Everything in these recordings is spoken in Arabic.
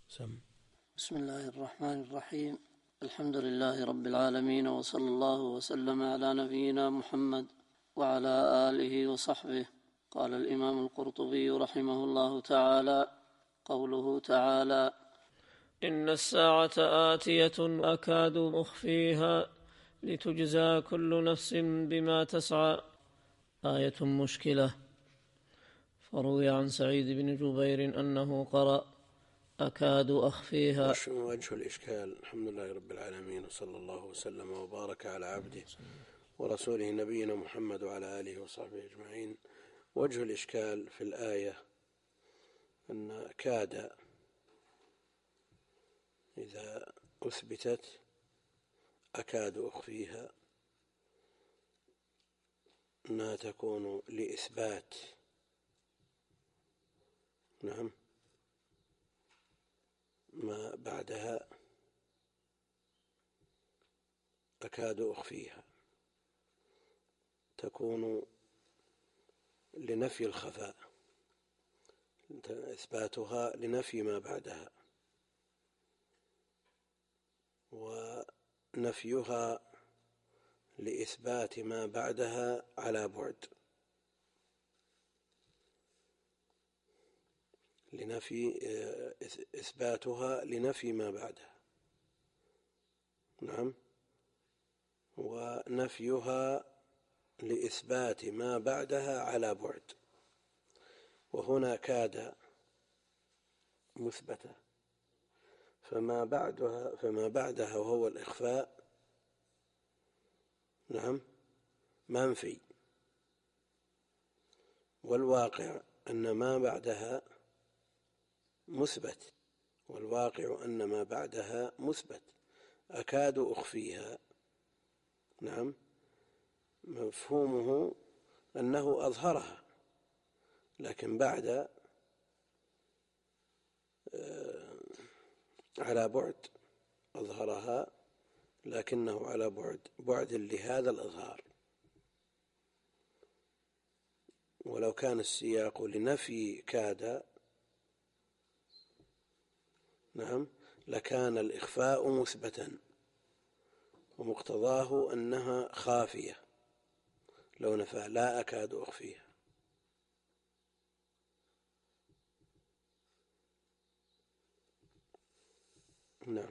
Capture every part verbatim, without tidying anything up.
سم. بسم الله الرحمن الرحيم. الحمد لله رب العالمين، وصلى الله وسلم على نبينا محمد وعلى آله وصحبه. قال الإمام القرطبي رحمه الله تعالى: قوله تعالى: إن الساعة آتية أكاد أخفيها لتجزى كل نفس بما تسعى. آية مشكلة. فروي عن سعيد بن جبير أنه قرأ: أكاد أخفيها. وجه الإشكال. الحمد لله رب العالمين، وصلى الله وسلم وبارك على عبده ورسوله نبينا محمد وعلى آله وصحبه أجمعين. وجه الإشكال في الآية أن كاد إذا أثبتت أكاد أخفيها أنها تكون لإثبات نعم ما بعدها أكاد أخفيها، تكون لنفي الخفاء، إثباتها لنفي ما بعدها، ونفيها لإثبات ما بعدها على بعد، لنفي إثباتها لنفي ما بعدها نعم ونفيها لإثبات ما بعدها على بعد. وهنا كاد مثبتة، فما بعدها فما بعدها وهو الإخفاء نعم منفي، والواقع أن ما بعدها مثبت، والواقع أن ما بعدها مثبت. أكاد أخفيها نعم مفهومه أنه أظهرها، لكن بعد على بعد أظهرها، لكنه على بعد بعد لهذا الإظهار. ولو كان السياق لنفي كاد نعم لكان الإخفاء مثبتا، ومقتضاه أنها خافية لو نفى لا أكاد أخفيها. نعم.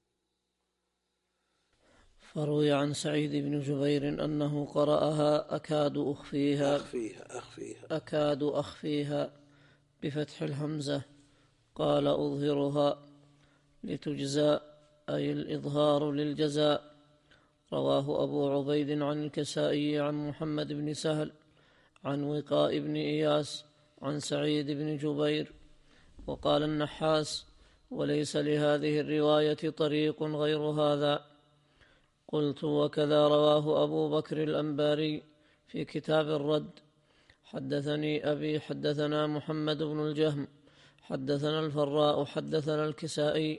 فروي عن سعيد بن جبير أنه قرأها: أكاد أخفيها أخفيها أخفيها أكاد أخفيها بفتح الهمزة. قال: أظهرها لتجزى، أي الإظهار للجزاء. رواه أبو عبيد عن الكسائي عن محمد بن سهل عن وقاء بن إياس عن سعيد بن جبير. وقال النحاس: وليس لهذه الرواية طريق غير هذا. قلت: وكذا رواه أبو بكر الأنباري في كتاب الرد. حدثني أبي حدثنا محمد بن الجهم حدثنا الفراء حدثنا الكسائي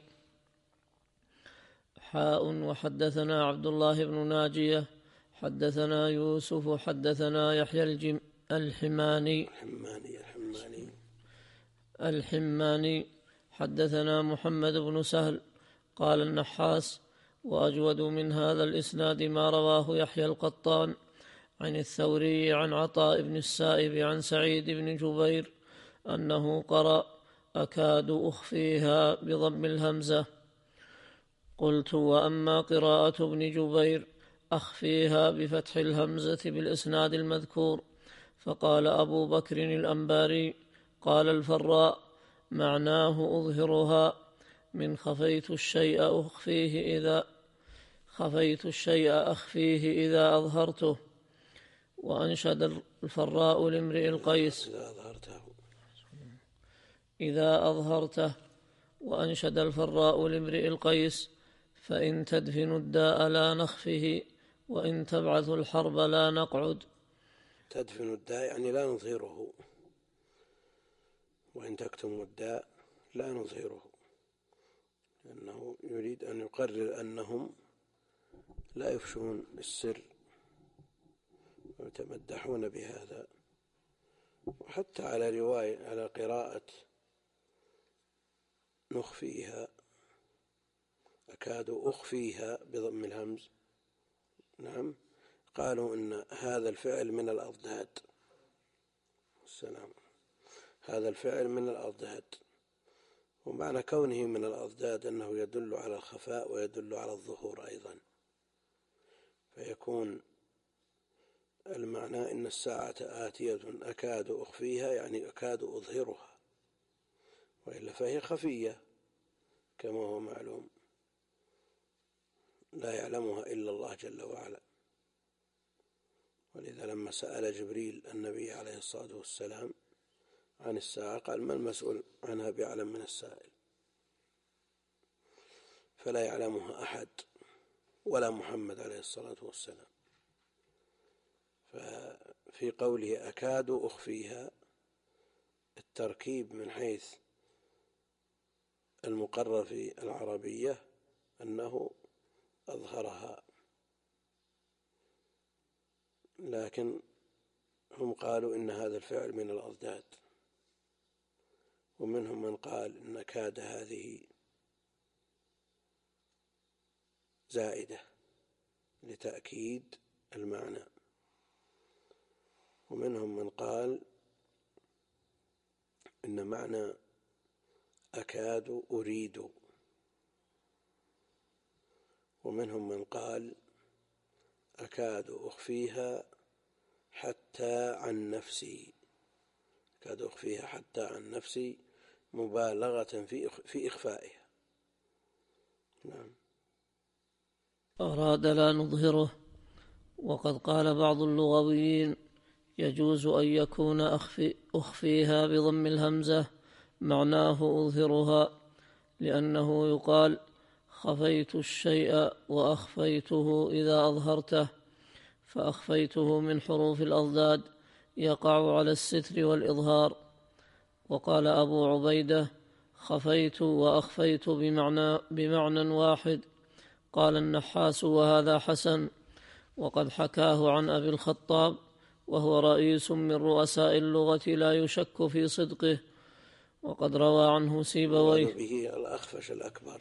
حاء وحدثنا عبد الله بن ناجية حدثنا يوسف حدثنا يحيى الجم الحماني الحماني الحماني الحماني حدثنا محمد بن سهل. قال النحاس: وأجود من هذا الإسناد ما رواه يحيى القطان عن الثوري عن عطاء بن السائب عن سعيد بن جبير أنه قرأ: أكاد أخفيها بضم الهمزة. قلت: وأما قراءة ابن جبير أخفيها بفتح الهمزة بالإسناد المذكور، فقال أبو بكر الأنباري: قال الفراء: معناه أظهرها من خفيت الشيء أخفيه إذا خفيت الشيء أخفيه إذا أظهرته. وأنشد الفراء لامرئ القيس: إذا أظهرته إذا أظهرته. وأنشد الفراء لامرئ القيس: فإن تدفن الداء لا نخفه، وإن تبعث الحرب لا نقعد. تدفن الداء يعني لا نظهره، وإن تكتم الداء لا نظهره، لأنه يريد أن يقرر أنهم لا يفشون السر ويتمدحون بهذا. وحتى على رواية على قراءة نخفيها، أكاد أخفيها بضم الهمز. نعم، قالوا إن هذا الفعل من الأضداد. السلام. هذا الفعل من الأضداد، ومعنى كونه من الأضداد أنه يدل على الخفاء ويدل على الظهور أيضا، فيكون المعنى إن الساعة آتية أكاد أخفيها، يعني أكاد أظهرها، وإلا فهي خفية كما هو معلوم، لا يعلمها إلا الله جل وعلا. ولذا لما سأل جبريل النبي عليه الصلاة والسلام عن الساعة قال: ما المسؤول عنها بأعلم من السائل. فلا يعلمها أحد ولا محمد عليه الصلاة والسلام. ففي قوله أكاد أخفيها التركيب من حيث المقرر في العربية أنه أظهرها، لكن هم قالوا إن هذا الفعل من الأضداد، ومنهم من قال إن كاد هذه زائدة لتأكيد المعنى، ومنهم من قال إن معنى أكاد أريد، ومنهم من قال أكاد أخفيها حتى عن نفسي، أكاد أخفيها حتى عن نفسي مبالغة في في إخفائها. نعم. أراد لا نظهره. وقد قال بعض اللغويين: يجوز أن يكون أخفي أخفيها بضم الهمزة معناه أظهرها، لأنه يقال: خفيت الشيء وأخفيته إذا أظهرته، فأخفيته من حروف الأضداد يقع على الستر والإظهار. وقال أبو عبيدة: خفيت وأخفيت بمعنى, بمعنى واحد. قال النحاس: وهذا حسن. وقد حكاه عن أبي الخطاب، وهو رئيس من رؤساء اللغة لا يشك في صدقه. وقد روى عنه سيبويه به الأخفش الأكبر.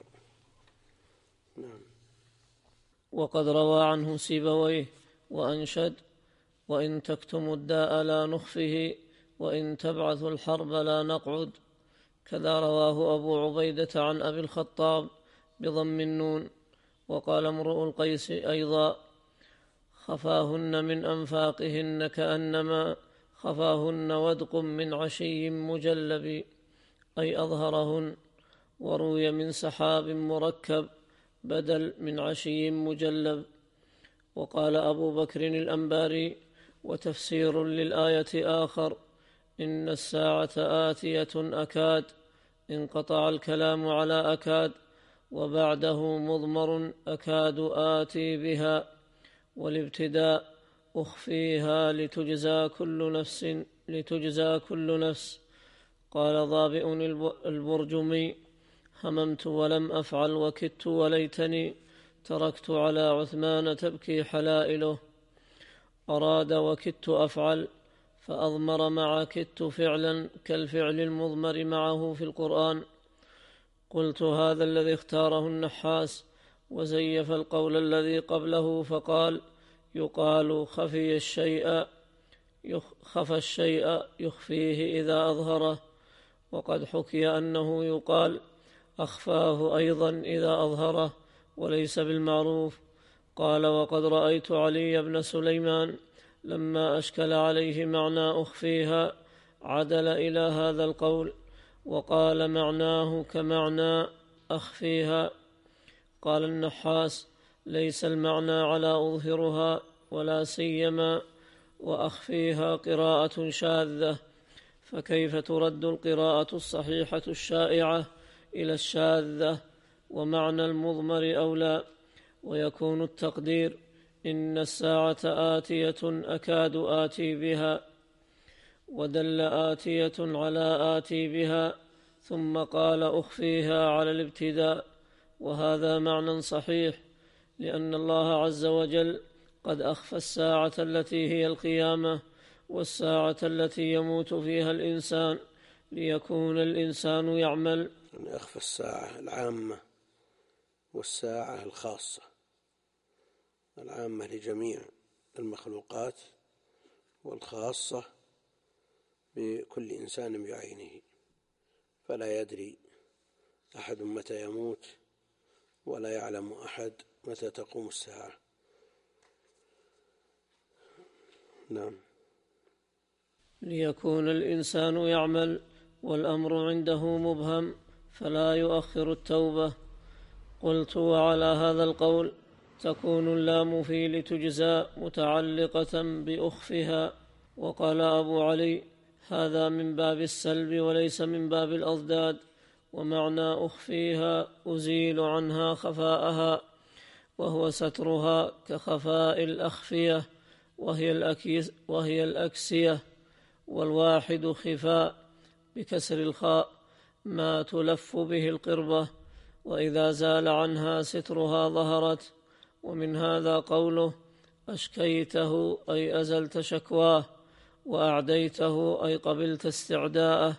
نعم. وقد روى عنه سيبويه وأنشد: وإن تكتم الداء لا نخفه، وإن تبعث الحرب لا نقعد. كذا رواه أبو عبيدة عن أبي الخطاب بضم النون. وقال امرؤ القيس أيضا: خفاهن من أنفاقهن كأنما خفاهن ودق من عشي مجلب، أي أظهرهن. وروي من سحاب مركب بدل من عشي مجلب. وقال أبو بكر الأنباري: وتفسير للآية آخر: إن الساعة آتية أكاد، انقطع الكلام على أكاد، وبعده مضمر أكاد آتي بها. والابتداء أخفيها لتجزى كل نفس لتجزى كل نفس. قال ضابئ البرجمي: هممت ولم أفعل وكدت وليتني تركت على عثمان تبكي حلائله. أراد وكدت أفعل، فأضمر مع كدت فعلا كالفعل المضمر معه في القرآن. قلت: هذا الذي اختاره النحاس، وزيف القول الذي قبله فقال: يقال خفي الشيء خفى الشيء يخفيه إذا أظهره. وقد حكي أنه يقال أخفاه أيضا إذا أظهره، وليس بالمعروف. قال: وقد رأيت علي بن سليمان لما أشكل عليه معنى أخفيها عدل إلى هذا القول، وقال معناه كمعنى أخفيها. قال النحاس: ليس المعنى على أظهرها، ولا سيما وأخفيها قراءة شاذة، فكيف ترد القراءة الصحيحة الشائعة إلى الشاذة؟ ومعنى المضمر أولى. ويكون التقدير: إن الساعة آتية أكاد آتي بها، ودل آتية على آتي بها، ثم قال أخفيها على الابتداء. وهذا معنى صحيح، لأن الله عز وجل قد أخفى الساعة التي هي القيامة، والساعة التي يموت فيها الإنسان، ليكون الإنسان يعمل يعني أخفى الساعة العامة والساعة الخاصة. العامة لجميع المخلوقات، والخاصة بكل إنسان بعينه، فلا يدري أحد متى يموت، ولا يعلم أحد متى تقوم الساعة. نعم. ليكون الإنسان يعمل والأمر عنده مبهم فلا يؤخر التوبة. قلت: وعلى هذا القول تكون اللام في لتجزى متعلقة بأخفها. وقال أبو علي: هذا من باب السلب وليس من باب الأضداد، ومعنى أخفيها أزيل عنها خفاءها، وهو سترها كخفاء الأخفية، وهي, الأكيس وهي الأكسية، والواحد خفاء بكسر الخاء ما تلف به القربة، وإذا زال عنها سترها ظهرت. ومن هذا قوله: أشكيته أي أزلت شكواه، وأعديته أي قبلت استعداءه،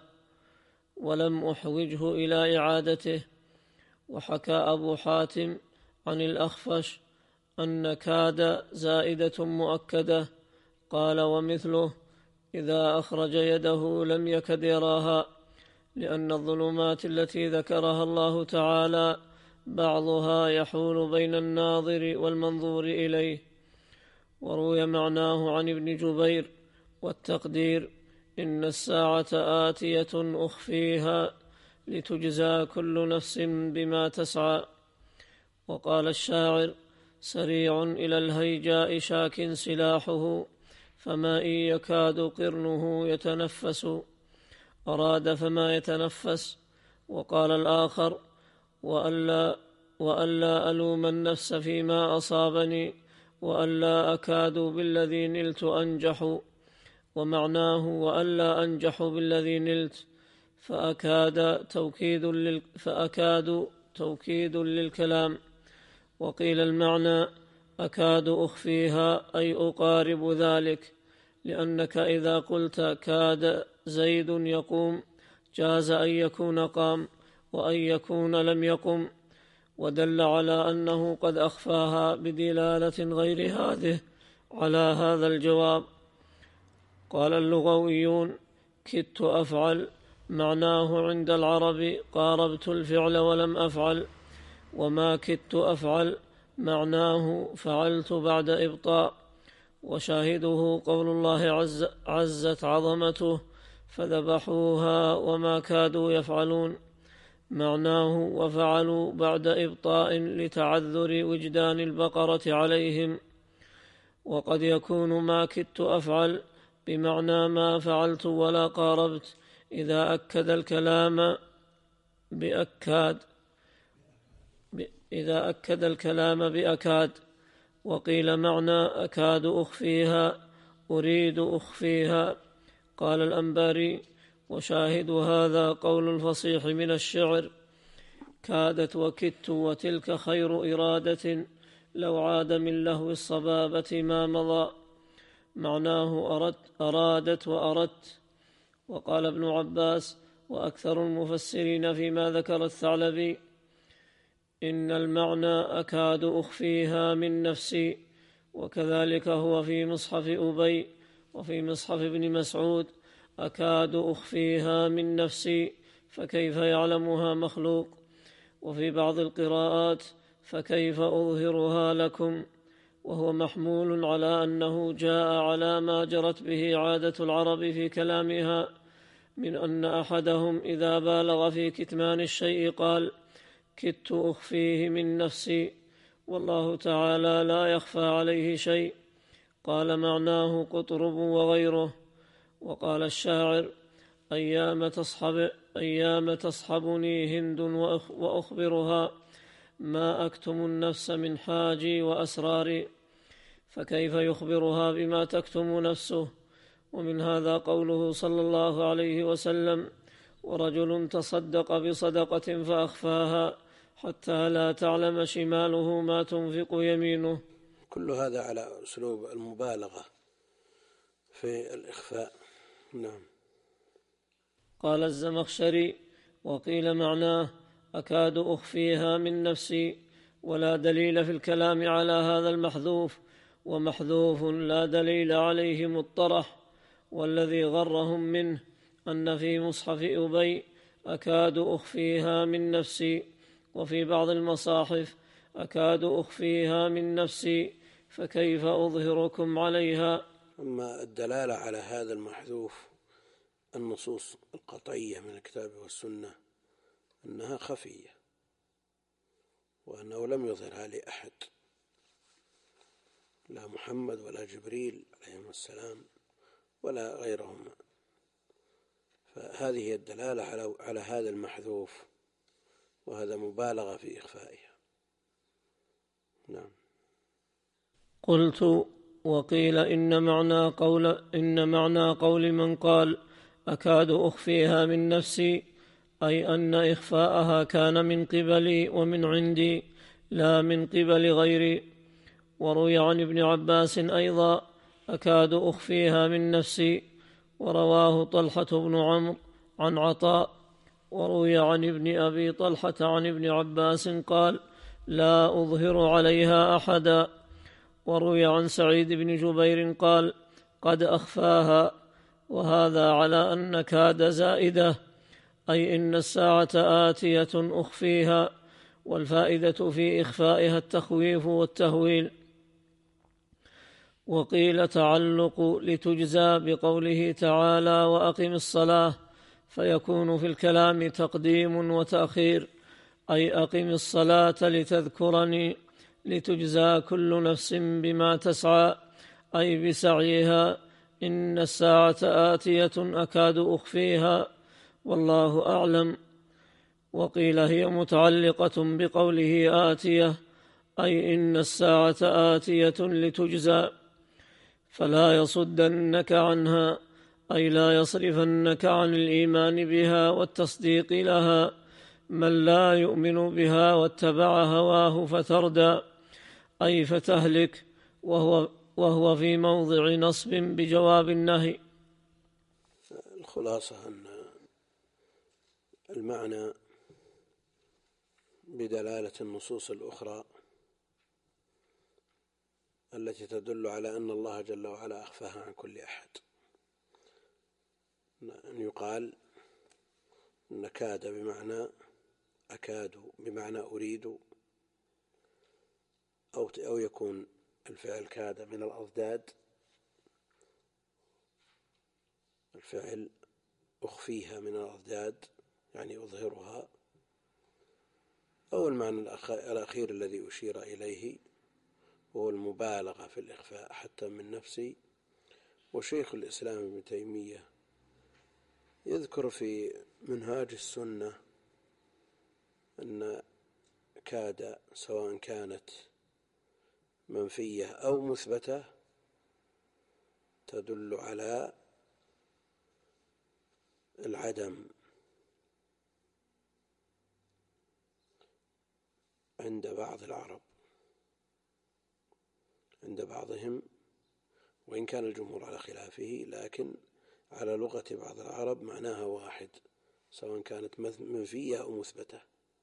ولم أحوجه إلى إعادته. وحكى أبو حاتم عن الأخفش أن كاد زائدة مؤكدة، قال: ومثله إذا أخرج يده لم يكد يراها، لأن الظلمات التي ذكرها الله تعالى بعضها يحول بين الناظر والمنظور إليه. وروي معناه عن ابن جبير، والتقدير: إن الساعة آتية أخفيها لتجزى كل نفس بما تسعى. وقال الشاعر: سريع إلى الهيجاء شاك سلاحه، فما إن يكاد قرنه يتنفس. أراد فما يتنفس. وقال الآخر: وألا, وألا ألوم النفس فيما أصابني، وألا أكاد بالذي نلت أنجح. ومعناه: وألا أنجح بالذي نلت، فأكاد توكيد, لل... فأكاد توكيد للكلام. وقيل المعنى: أكاد أخفيها أي أقارب ذلك، لأنك إذا قلت كاد زيد يقوم جاز أن يكون قام، وأن يكون لم يقم، ودل على أنه قد أخفاها بدلالة غير هذه على هذا الجواب. قال اللغويون: كدت أفعل معناه عند العرب قاربت الفعل ولم أفعل، وما كدت أفعل معناه فعلت بعد إبطاء. وشاهده قول الله عز عزت عظمته فذبحوها وما كادوا يفعلون، معناه وفعلوا بعد إبطاء لتعذر وجدان البقرة عليهم. وقد يكون ما كدت أفعل بمعنى ما فعلت ولا قاربت، إذا أكد الكلام بأكاد إذا أكد الكلام بأكاد. وقيل معنى أكاد أخفيها أريد أخفيها. قال الأنباري: وشاهد هذا قول الفصيح من الشعر: كادت وكدت وتلك خير إرادة، لو عاد من لهو الصبابة ما مضى، معناه أردت أرادت وأردت. وقال ابن عباس وأكثر المفسرين فيما ذكر الثعلبي: إن المعنى أكاد أخفيها من نفسي. وكذلك هو في مصحف أبي، وفي مصحف ابن مسعود: أكاد أخفيها من نفسي فكيف يعلمها مخلوق. وفي بعض القراءات: فكيف أظهرها لكم، وهو محمول على أنه جاء على ما جرت به عادة العرب في كلامها، من أن أحدهم إذا بالغ في كتمان الشيء قال: كدت أخفيه من نفسي، والله تعالى لا يخفى عليه شيء. قال معناه قطرب وغيره. وقال الشاعر: أيام تصحب أيام تصحبني هند وأخبرها ما أكتم النفس من حاجي وأسراري، فكيف يخبرها بما تكتم نفسه. ومن هذا قوله صلى الله عليه وسلم: ورجل تصدق بصدقة فأخفاها حتى لا تعلم شماله ما تنفق يمينه. كل هذا على أسلوب المبالغة في الإخفاء. نعم. قال الزمخشري: وقيل معناه أكاد أخفيها من نفسي، ولا دليل في الكلام على هذا المحذوف، ومحذوف لا دليل عليه مطرح. والذي غرهم منه أن في مصحف أبي أكاد أخفيها من نفسي، وفي بعض المصاحف أكاد أخفيها من نفسي، فكيف أظهركم عليها؟ أما الدلالة على هذا المحذوف النصوص القطعية من الكتاب والسنة أنها خفية، وأنه لم يظهرها لأحد، لا محمد ولا جبريل عليهم السلام ولا غيرهما. فهذه الدلالة على على هذا المحذوف، وهذا مبالغة في إخفائها. نعم. قلت: وقيل إن معنى قول إن معنى قول من قال أكاد أخفيها من نفسي أي أن إخفاءها كان من قبلي ومن عندي لا من قبل غيري. وروي عن ابن عباس أيضا أكاد أخفيها من نفسي، ورواه طلحة بن عمرو عن عطاء. وروي عن ابن أبي طلحة عن ابن عباس قال لا أظهر عليها أحدا. وروي عن سعيد بن جبير قال قد أخفاها، وهذا على أن كاد زائدة، أي إن الساعة آتية أخفيها، والفائدة في إخفائها التخويف والتهويل. وقيل تعلق لتجزى بقوله تعالى وأقم الصلاة، فيكون في الكلام تقديم وتأخير، أي أقم الصلاة لتذكرني، لتجزى كل نفس بما تسعى، أي بسعيها، إن الساعة آتية أكاد أخفيها، والله أعلم. وقيل هي متعلقة بقوله آتية، أي إن الساعة آتية لتجزى، فلا يصدنك عنها، أي لا يصرفنك عن الإيمان بها والتصديق لها من لا يؤمن بها واتبع هواه فتردى، أي فتهلك، وهو, وهو في موضع نصب بجواب النهي. الخلاصة أن المعنى بدلالة النصوص الأخرى التي تدل على أن الله جل وعلا أخفاها عن كل أحد، أن يقال أن كاد بمعنى أكاد بمعنى أريد، أو أو يكون الفعل كاد من الأضداد، الفعل أخفيها من الأضداد يعني أظهرها، أو المعنى الأخير الذي أشير إليه وهو المبالغة في الإخفاء حتى من نفسي. وشيخ الإسلام ابن تيمية يذكر في منهاج السنة أن كاد سواء كانت منفية أو مثبتة تدل على العدم عند بعض العرب، عند بعضهم، وإن كان الجمهور على خلافه، لكن على لغة بعض العرب معناها واحد سواء كانت منفية أو مثبتة.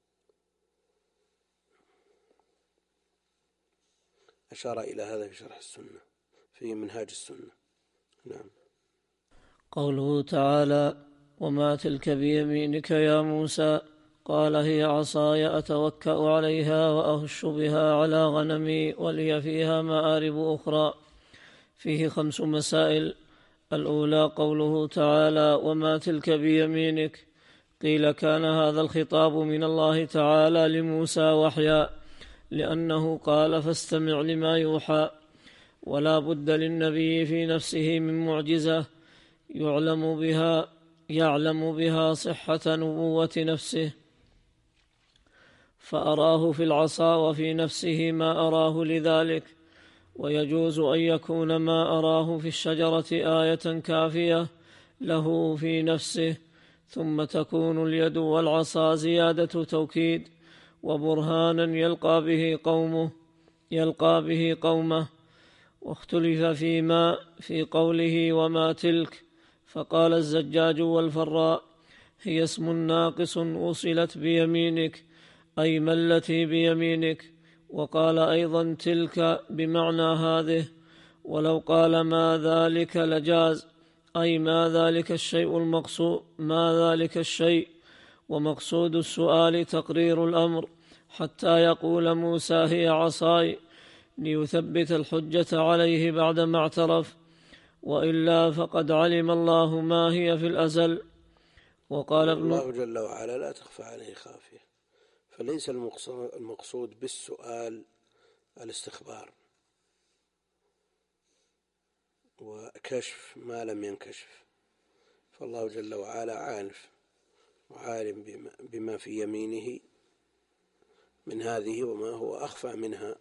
أشار إلى هذا في شرح السنة في منهاج السنة. نعم. قوله تعالى وما تلك بيمينك يا موسى، قال هي عصاي أتوكأ عليها وأهش بها على غنمي ولي فيها مآرب أخرى. فيه خمس مسائل. الأولى قوله تعالى وما تلك بيمينك، قيل كان هذا الخطاب من الله تعالى لموسى وحيا، لأنه قال فاستمع لما يوحى، ولا بد للنبي في نفسه من معجزة يعلم بها يعلم بها صحة نبوة نفسه، فأراه في العصا وفي نفسه ما أراه لذلك. ويجوز أن يكون ما أراه في الشجرة آية كافية له في نفسه، ثم تكون اليد والعصا زيادة توكيد وبرهانا يلقى به قومه يلقى به قومه. واختلف فيما في قوله وما تلك، فقال الزجاج والفراء هي اسم ناقص وصلت بيمينك أي ما التي بيمينك. وقال أيضا تلك بمعنى هذه. ولو قال ما ذلك لجاز أي ما ذلك الشيء المقصود ما ذلك الشيء، ومقصود السؤال تقرير الأمر حتى يقول موسى هي عصاي ليثبت الحجة عليه بعدما اعترف، وإلا فقد علم الله ما هي في الأزل. وقال ابن الله جل وعلا لا تخفى عليه خافية، فليس المقصود بالسؤال الاستخبار وكشف ما لم ينكشف، فالله جل وعلا عارف وعالم بما, بما في يمينه من هذه وما هو أخفى منها،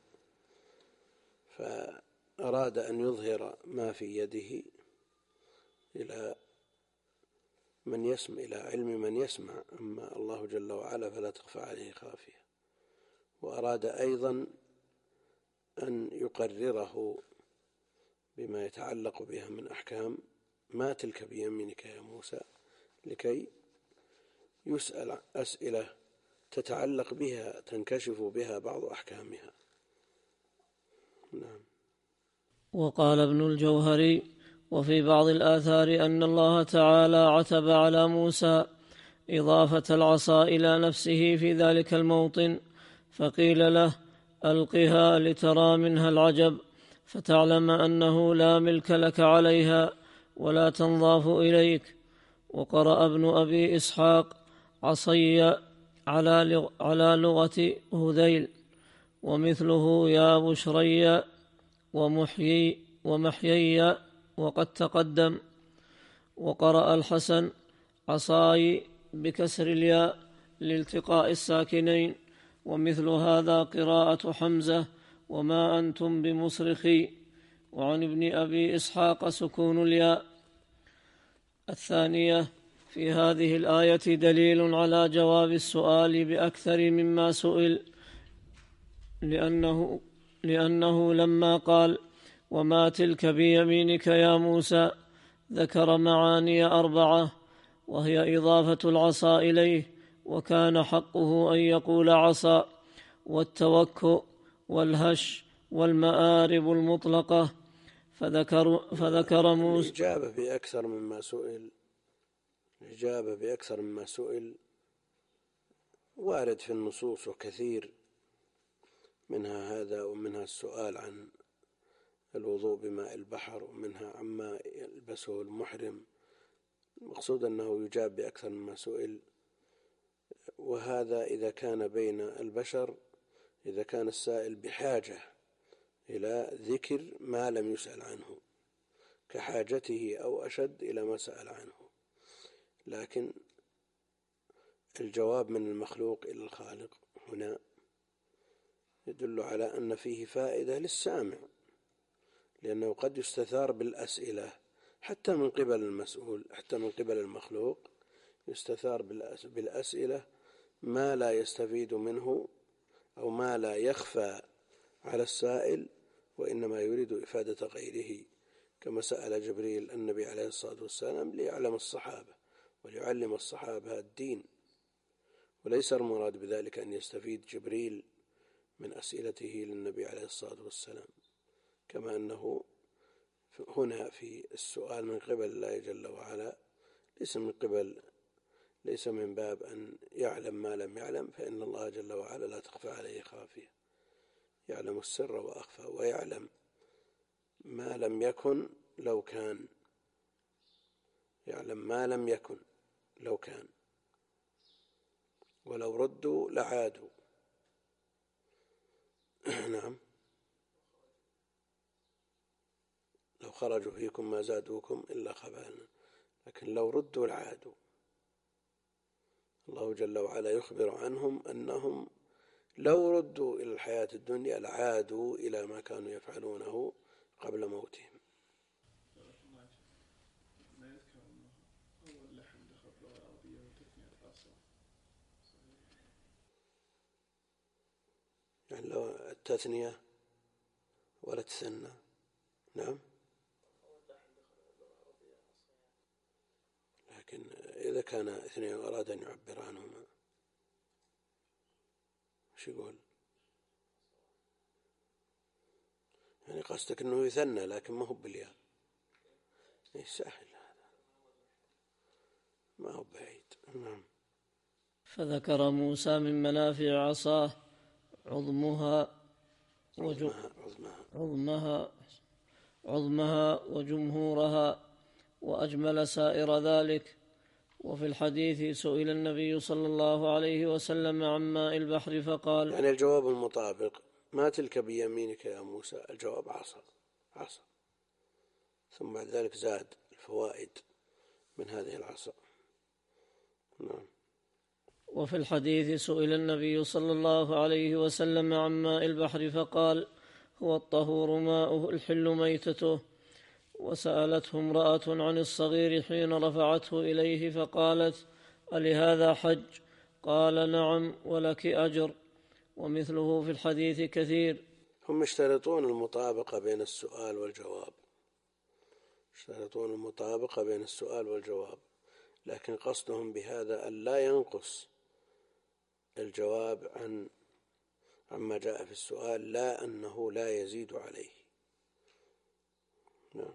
فأراد أن يظهر ما في يده إلى من يسمع إلى علم من يسمع، أما الله جل وعلا فلا تخفى عليه خافية. وأراد أيضا أن يقرره بما يتعلق بها من أحكام ما تلك بيمينك يا موسى، لكي يسأل أسئلة تتعلق بها تنكشف بها بعض أحكامها. نعم. وقال ابن الجوهري: وفي بعض الآثار أن الله تعالى عتب على موسى إضافة العصا إلى نفسه في ذلك الموطن، فقيل له: ألقها لترى منها العجب، فتعلم أنه لا ملك لك عليها ولا تنضاف إليك. وقرأ ابن أبي إسحاق: عصي على لغة هذيل، ومثله يا بشري ومحيي ومحيي وقد تقدم. وقرأ الحسن: عصاي بكسر الياء لالتقاء الساكنين، ومثل هذا قراءة حمزة وما أنتم بمصرخي. وعن ابن أبي إسحاق سكون الياء. الثانية: في هذه الآية دليل على جواب السؤال بأكثر مما سئل، لأنه, لأنه لما قال وما تلك بيمينك يا موسى ذكر معاني أربعة، وهي إضافة العصا إليه، وكان حقه أن يقول عصا، والتوكؤ والهش والمآرب المطلقة، فذكر, فذكر موسى. الإجابة بأكثر مما سئل الإجابة بأكثر مما سئل وارد في النصوص وكثير، منها هذا ومنها السؤال عن الوضوء بماء البحر، ومنها عما يلبسه المحرم. المقصود أنه يجاب بأكثر مما سئل، وهذا إذا كان بين البشر، إذا كان السائل بحاجة إلى ذكر ما لم يسأل عنه كحاجته أو أشد إلى ما سأل عنه. لكن الجواب من المخلوق إلى الخالق هنا يدل على أن فيه فائدة للسامع، لأنه قد يستثار بالأسئلة حتى من قبل المسؤول، حتى من قبل المخلوق يستثار بالأسئلة ما لا يستفيد منه أو ما لا يخفى على السائل، وإنما يريد إفادة غيره، كما سأل جبريل النبي عليه الصلاة والسلام ليعلم الصحابة وليعلم الصحابة الدين، وليس المراد بذلك أن يستفيد جبريل من أسئلته للنبي عليه الصلاة والسلام، كما أنه هنا في السؤال من قبل الله جل وعلا ليس من قبل ليس من باب أن يعلم ما لم يعلم، فإن الله جل وعلا لا تخفى عليه خافية، يعلم السر وأخفى، ويعلم ما لم يكن لو كان، يعلم ما لم يكن لو كان، ولو ردوا لعادوا. نعم. لو خرجوا فيكم ما زادوكم إلا خبالا، لكن لو ردوا لعادوا. الله جل وعلا يخبر عنهم أنهم لو ردوا إلى الحياة الدنيا لعادوا إلى ما كانوا يفعلونه قبل موتهم. يعني لو التثنية ولا تثنى. نعم. لكن إذا كان اثنين أراد أن يعبر عنهما وش يقول؟ يعني قصدك أنه يثنى لكن ما هو بالياء. سهل هذا، ما هو بعيد. نعم. فذكر موسى من منافع عصاه عظمها عظمها, عظمها, عظمها وجمهورها، وأجمل سائر ذلك. وفي الحديث سئل النبي صلى الله عليه وسلم عن ماء البحر فقال، يعني الجواب المطابق ما تلك بيمينك يا موسى، الجواب عصا عصا، ثم بعد ذلك زاد الفوائد من هذه العصا. نعم. وفي الحديث سئل النبي صلى الله عليه وسلم عن ماء البحر فقال هو الطهور ماؤه الحل ميتته. وسألته امرأة عن الصغير حين رفعته إليه فقالت ألهذا حج؟ قال نعم ولك أجر. ومثله في الحديث كثير. هم يشترطون المطابقة بين السؤال والجواب، يشترطون المطابقة بين السؤال والجواب، لكن قصدهم بهذا أن لا ينقص الجواب عن عما جاء في السؤال، لا أنه لا يزيد عليه. نعم.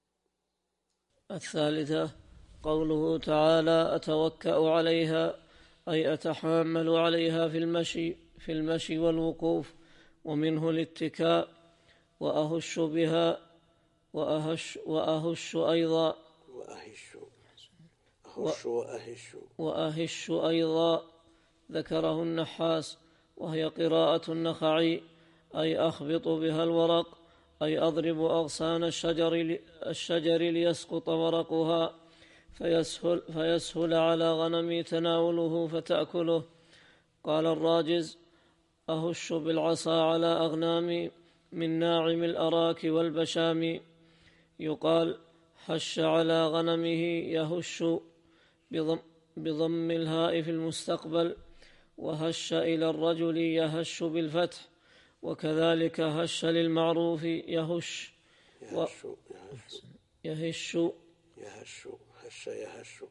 الثالثة قوله تعالى أتوكأ عليها، أي أتحامل عليها في المشي في المشي والوقوف، ومنه الاتكاء. وأهش بها وأهش, وأهش أيضا وأهش أهش وأهش وأهش أيضا ذكره النحاس، وهي قراءة النخعي، أي أخبط بها الورق، أي أضرب أغصان الشجر, الشجر ليسقط ورقها فيسهل, فيسهل على غنمي تناوله فتأكله. قال الراجز أهش بالعصا على أغنامي من ناعم الأراك والبشام. يقال هش على غنمه يهش بضم, بضم الهاء في المستقبل، وهش إلى الرجل يهش بالفتح، وكذلك هش للمعروف يهش يهش يهش يهش هش يهش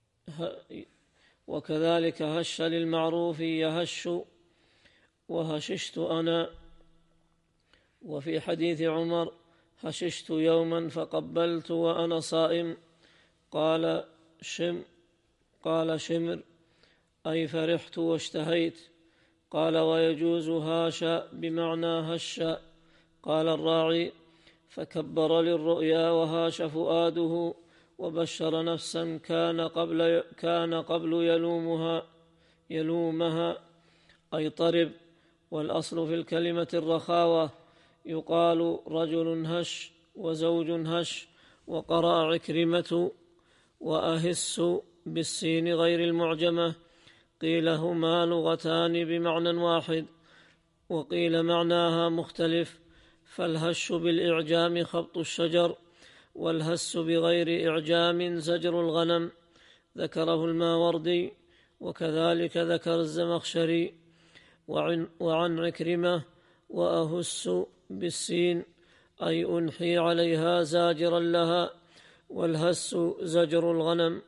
وكذلك هش للمعروف يهش وهششت أنا. وفي حديث عمر هششت يوما فقبلت وأنا صائم. قال شم قال شمر أي فرحت واشتهيت. قال ويجوز هاش بمعنى هش. قال الراعي فكبر للرؤيا وهاش فؤاده وبشر نفسا كان قبل, كان قبل يلومها يلومها أي طرب. والأصل في الكلمة الرخاوة. يقال رجل هش وزوج هش. وقرأ عكرمة وأهس بالسين غير المعجمة. قيل هما لغتان بمعنى واحد، وقيل معناها مختلف، فالهش بالإعجام خبط الشجر، والهس بغير إعجام زجر الغنم. ذكره الماوردي، وكذلك ذكر الزمخشري. وعن, وعن عكرمة وأهس بالسين أي أنحي عليها زاجرا لها، والهس زجر الغنم.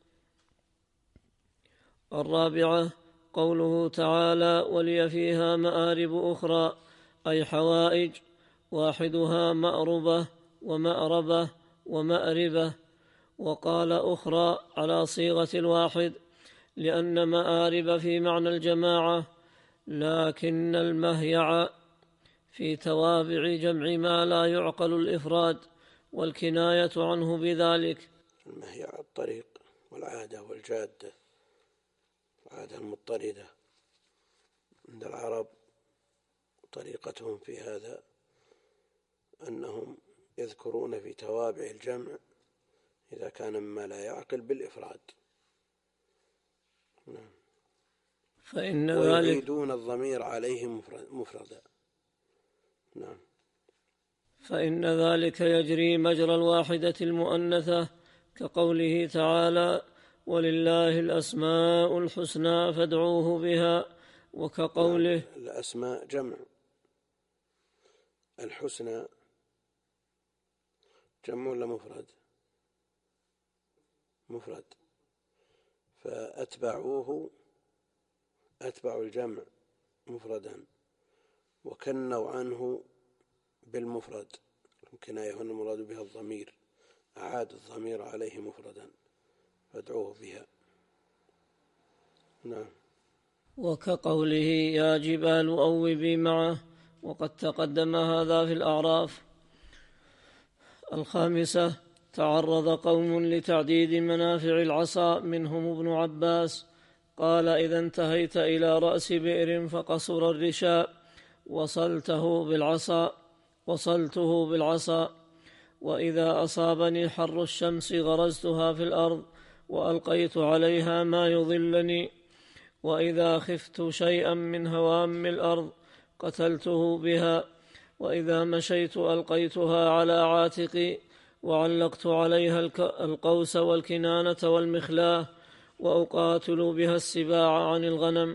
الرابعة قوله تعالى ولي فيها مآرب أخرى، أي حوائج، واحدها مأربة ومأربة ومأربة. وقال أخرى على صيغة الواحد لأن مآرب في معنى الجماعة، لكن المهيع في توابع جمع ما لا يعقل الإفراد، والكناية عنه بذلك. المهيع الطريق والعادة والجادة، العادة المضطردة عند العرب. طريقتهم في هذا أنهم يذكرون في توابع الجمع إذا كان مما لا يعقل بالإفراد. نعم. فإن ويعيدون الضمير عليه مفردا. نعم. فإن ذلك يجري مجرى الواحدة المؤنثة، كقوله تعالى ولله الأسماء الحسنى فادعوه بها، وكقوله نعم. الأسماء جمع، الحسنى جمع ولا مفرد؟ مفرد. فأتبعوه أتبعوا الجمع مفردا وكنوا عنه بالمفرد، الكناية هنا المراد بها الضمير، أعاد الضمير عليه مفردا فادعوه بها. نعم. وكقوله يا جبال أوبي معه، وقد تقدم هذا في الأعراف. الخامسة: تعرض قوم لتعديد منافع العصا، منهم ابن عباس قال: إذا انتهيت إلى رأس بئر فقصر الرشاء وصلته بالعصا وصلته بالعصا، وإذا أصابني حر الشمس غرزتها في الأرض وألقيت عليها ما يظلني، وإذا خفت شيئا من هوام الأرض قتلته بها، وإذا مشيت ألقيتها على عاتقي وعلقت عليها القوس والكنانة والمخلاه وأقاتل بها السباع عن الغنم.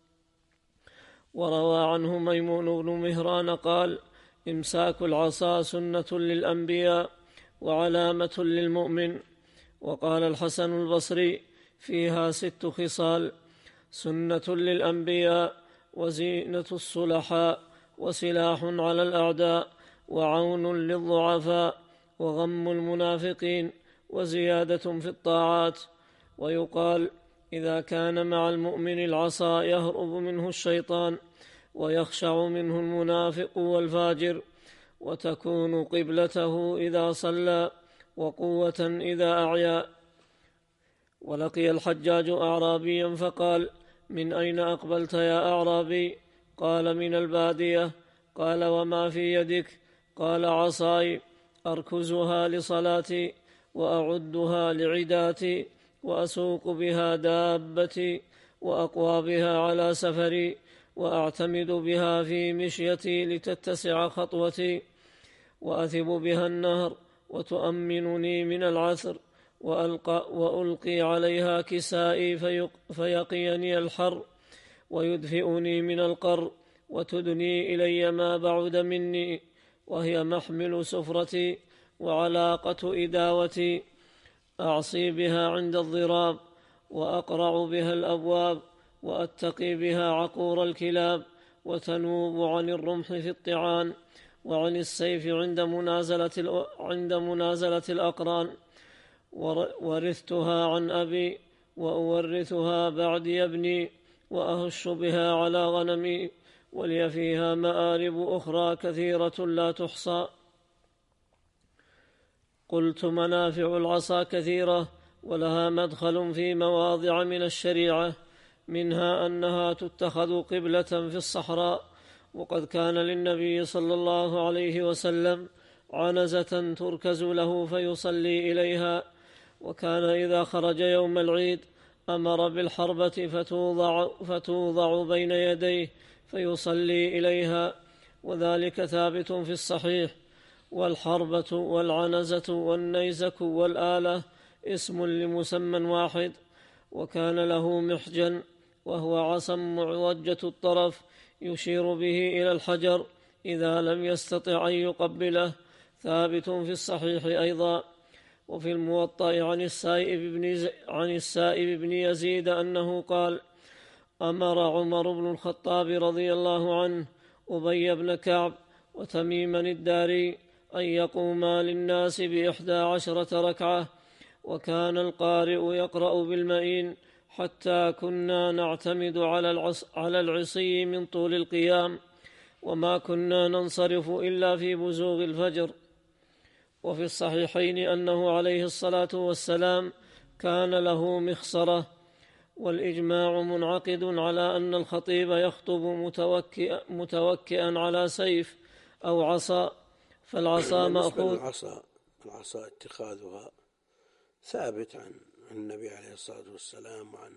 وروى عنه ميمون بن مهران قال: إمساك العصا سنة للأنبياء وعلامة للمؤمن. وقال الحسن البصري: فيها ست خصال: سنة للأنبياء، وزينة الصلحاء، وسلاح على الأعداء، وعون للضعفاء، وغم المنافقين، وزيادة في الطاعات. ويقال: إذا كان مع المؤمن العصا يهرب منه الشيطان ويخشع منه المنافق والفاجر، وتكون قبلته إذا صلى، وقوة إذا أعيا. ولقي الحجاج أعرابيا فقال: من أين أقبلت يا أعرابي؟ قال: من البادية. قال: وما في يدك؟ قال: عصاي، أركزها لصلاتي، وأعدها لعداتي، وأسوق بها دابتي، وأقوى بها على سفري، وأعتمد بها في مشيتي لتتسع خطوتي، وأثب بها النهر وتؤمنني من العثر، وألقى, وألقي عليها كسائي فيقيني الحر، ويدفئني من القر، وتدني إلي ما بعد مني، وهي محمل سفرتي وعلاقة إداوتي، أعصي بها عند الضراب، وأقرع بها الأبواب، وأتقي بها عقور الكلاب، وتنوب عن الرمح في الطعان، وعن السيف عند منازلة, عند منازلة الأقران. ورثتها عن أبي، وأورثها بعدي ابني، وأهش بها على غنمي، ولي فيها مآرب أخرى كثيرة لا تحصى. قلت: منافع العصا كثيرة، ولها مدخل في مواضع من الشريعة، منها أنها تتخذ قبلة في الصحراء، وقد كان للنبي صلى الله عليه وسلم عنزة تركز له فيصلي إليها، وكان إذا خرج يوم العيد أمر بالحربة فتوضع, فتوضع بين يديه فيصلي إليها، وذلك ثابت في الصحيح. والحربة والعنزة والنيزك والآلة اسم لمسمى واحد. وكان له محجن، وهو عصا معوجة الطرف يشير به إلى الحجر إذا لم يستطع أن يقبله، ثابت في الصحيح أيضا. وفي الموطأ عن السائب بن, عن السائب بن يزيد أنه قال: أمر عمر بن الخطاب رضي الله عنه أبي بن كعب وتميما الداري أن يقوما للناس بإحدى عشرة ركعة، وكان القارئ يقرأ بالمئين، حتى كنا نعتمد على العصي من طول القيام، وما كنا ننصرف إلا في بزوغ الفجر. وفي الصحيحين أنه عليه الصلاة والسلام كان له مخصرة. والإجماع منعقد على أن الخطيب يخطب متوكئ متوكئا على سيف أو عصا، فالعصا مأخوذ. العصا العصا اتخاذها ثابت عن النبي عليه الصلاة والسلام وعن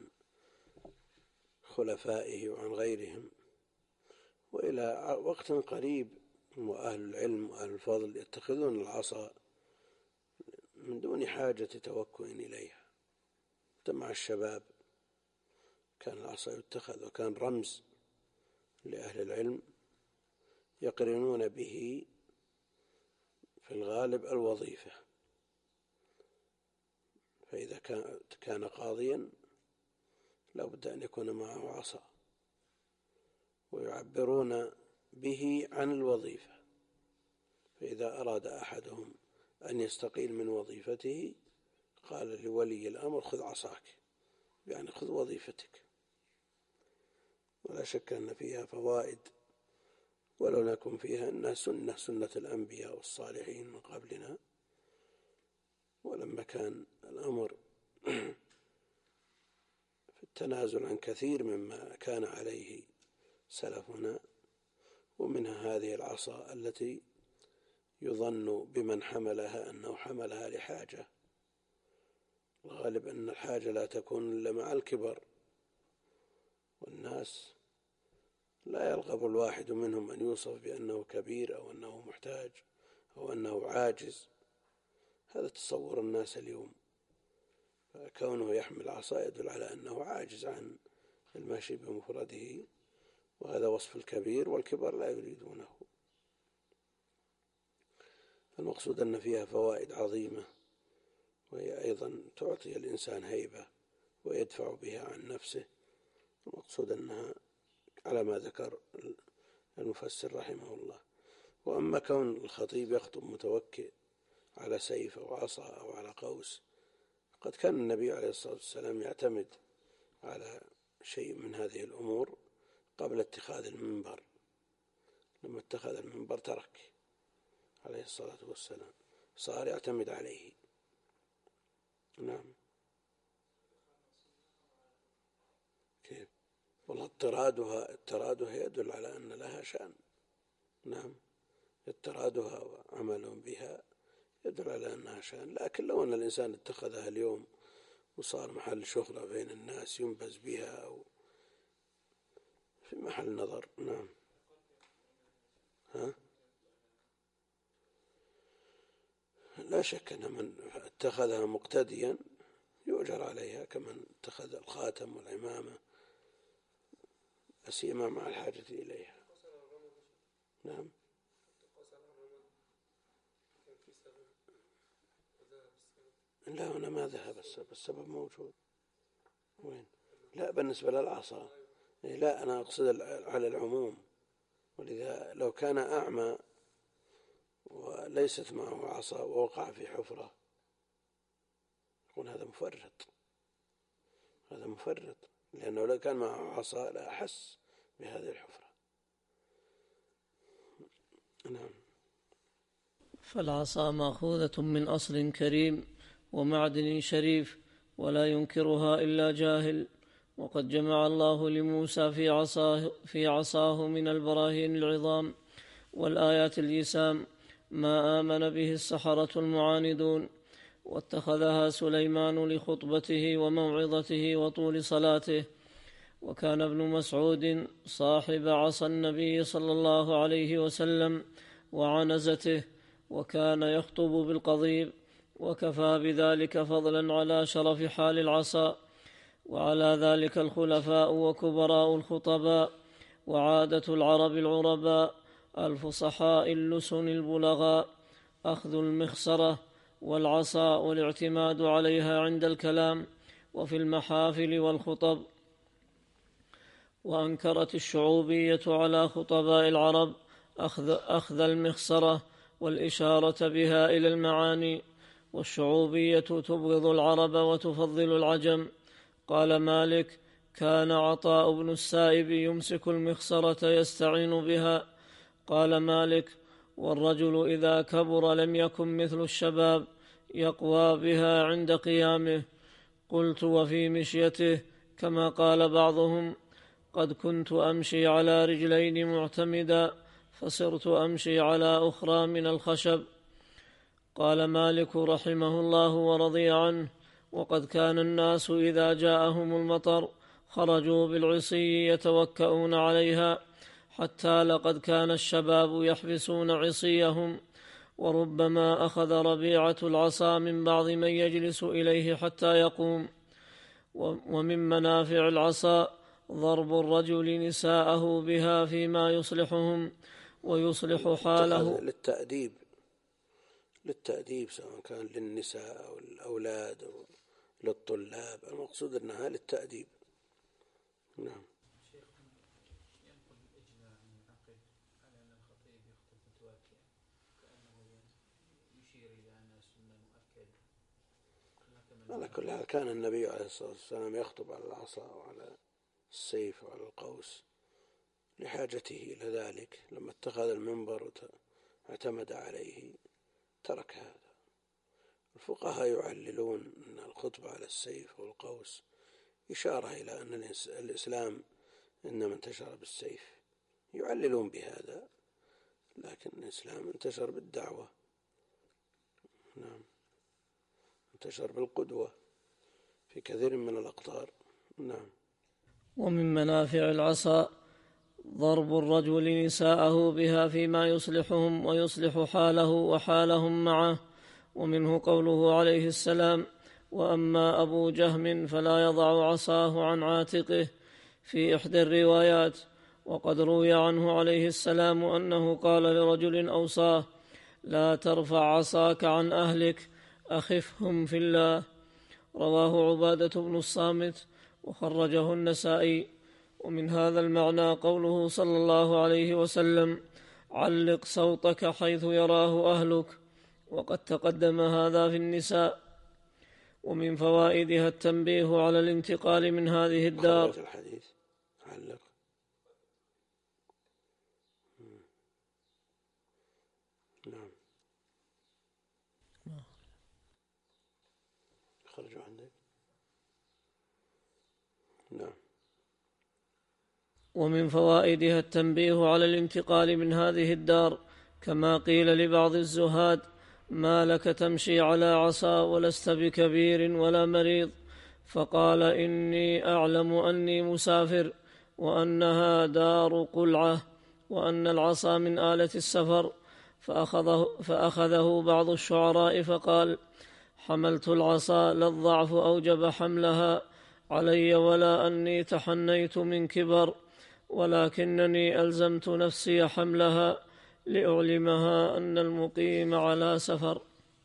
خلفائه وعن غيرهم، وإلى وقت قريب وأهل العلم وأهل الفضل يتخذون العصا من دون حاجة توكل إليها. مع الشباب كان العصا يتخذ، وكان رمز لأهل العلم يقرنون به في الغالب الوظيفة، فإذا كان قاضيا لا بد أن يكون معه عصا، ويعبرون به عن الوظيفة. فإذا أراد أحدهم أن يستقيل من وظيفته قال لولي الأمر خذ عصاك، يعني خذ وظيفتك. ولا شك أن فيها فوائد، ولو نكن فيها أنها سنة سنة الأنبياء والصالحين من قبلنا. ولما كان الأمر في التنازل عن كثير مما كان عليه سلفنا، ومنها هذه العصا التي يظن بمن حملها أنه حملها لحاجة، الغالب أن الحاجة لا تكون إلا مع الكبر، والناس لا يرغب الواحد منهم أن يوصف بأنه كبير أو أنه محتاج أو أنه عاجز. هذا تصور الناس اليوم، فكونه يحمل عصا يدل على أنه عاجز عن المشي بمفرده، وهذا وصف الكبير، والكبر لا يريدونه. المقصود أن فيها فوائد عظيمة، وهي أيضا تعطي الإنسان هيبة ويدفع بها عن نفسه. المقصود أنها على ما ذكر المفسر رحمه الله. وأما كون الخطيب يخطب متوكئ على سيف أو عصا أو على قوس، قد كان النبي عليه الصلاة والسلام يعتمد على شيء من هذه الأمور قبل اتخاذ المنبر. لما اتخذ المنبر ترك عليه الصلاة والسلام، صار يعتمد عليه. نعم. كيف؟ والله اضطرادها اضطرادها يدل على أن لها شأن. نعم، اضطرادها وعمل بها يدل على أنها شأن. لكن لو أن الإنسان اتخذها اليوم وصار محل شهرة بين الناس ينبز بها أو في محل نظر. نعم. ها؟ لا شك أن من اتخذها مقتديا يؤجر عليها كمن اتخذ الخاتم والعمامة، أسيما مع الحاجة إليها. نعم. لا، هنا ما ذهب السبب، السبب موجود. وين؟ لا، بالنسبة للعصا لا، أنا أقصد على العموم. ولذا لو كان أعمى وليست معه عصا ووقع في حفرة يكون هذا مفرط، هذا مفرط، لأنه لو كان معه عصا لا أحس بهذه الحفرة. نعم. فالعصا مأخوذة من أصل كريم ومعدن شريف، ولا ينكرها إلا جاهل. وقد جمع الله لموسى في عصاه, في عصاه من البراهين العظام والآيات الجسام ما آمن به السحرة المعاندون، واتخذها سليمان لخطبته وموعظته وطول صلاته. وكان ابن مسعود صاحب عصا النبي صلى الله عليه وسلم وعنزته، وكان يخطب بالقضيب، وكفى بذلك فضلا على شرف حال العصا. وعلى ذلك الخلفاء وكبراء الخطباء، وعادة العرب العرباء الفصحاء اللسن البلغاء أخذ المخصرة والعصا والاعتماد عليها عند الكلام وفي المحافل والخطب. وأنكرت الشعوبية على خطباء العرب أخذ, أخذ المخصرة والإشارة بها إلى المعاني، والشعوبية تبغض العرب وتفضل العجم. قال مالك: كان عطاء بن السائب يمسك المخصرة يستعين بها. قال مالك: والرجل إذا كبر لم يكن مثل الشباب يقوى بها عند قيامه. قلت: وفي مشيته؟ كما قال بعضهم: قد كنت أمشي على رجلين معتمدا فصرت أمشي على أخرى من الخشب. قال مالك رحمه الله ورضي عنه: وقد كان الناس إذا جاءهم المطر خرجوا بالعصي يتوكؤون عليها، حتى لقد كان الشباب يحبسون عصيهم، وربما أخذ ربيعة العصا من بعض من يجلس إليه حتى يقوم. ومن منافع العصا ضرب الرجل نساءه بها فيما يصلحهم ويصلح حاله. للتأديب للتأديب سواء كان للنساء أو الأولاد أو للطلاب، المقصود أنها للتأديب. نعم. على كل حال كان النبي عليه الصلاة والسلام يخطب على العصا وعلى السيف وعلى القوس لحاجته إلى ذلك. لما اتخذ المنبر واعتمد عليه ترك هذا. الفقهاء يعللون أن الخطبة على السيف والقوس إشارة إلى أن الإسلام إنما انتشر بالسيف، يعللون بهذا، لكن الإسلام انتشر بالدعوة. نعم، انتشر بالقدوة في كثير من الأقطار. نعم. ومن منافع العصا ضرب الرجل نساءه بها فيما يصلحهم ويصلح حاله وحالهم معه. ومنه قوله عليه السلام: وأما أبو جهم فلا يضع عصاه عن عاتقه، في إحدى الروايات. وقد روي عنه عليه السلام أنه قال لرجل أوصاه: لا ترفع عصاك عن أهلك، أخفهم في الله. رواه عبادة بن الصامت وخرجه النسائي. ومن هذا المعنى قوله صلى الله عليه وسلم: علق صوتك حيث يراه أهلك، وقد تقدم هذا في النساء. ومن فوائدها التنبيه على الانتقال من هذه الدار. الحديث علق. نعم. خرجوا عندك. نعم. ومن فوائدها التنبيه على الانتقال من هذه الدار، كما قيل لبعض الزهاد: ما لك تمشي على عصا ولست بكبير ولا مريض؟ فقال: إني أعلم أني مسافر، وأنها دار قلعة، وأن العصا من آلة السفر. فأخذه, فأخذه بعض الشعراء فقال: حملت العصا لا الضعف أوجب حملها علي، ولا أني تحنيت من كبر، ولكنني ألزمت نفسي حملها لأعلمها أن المقيم على سفر.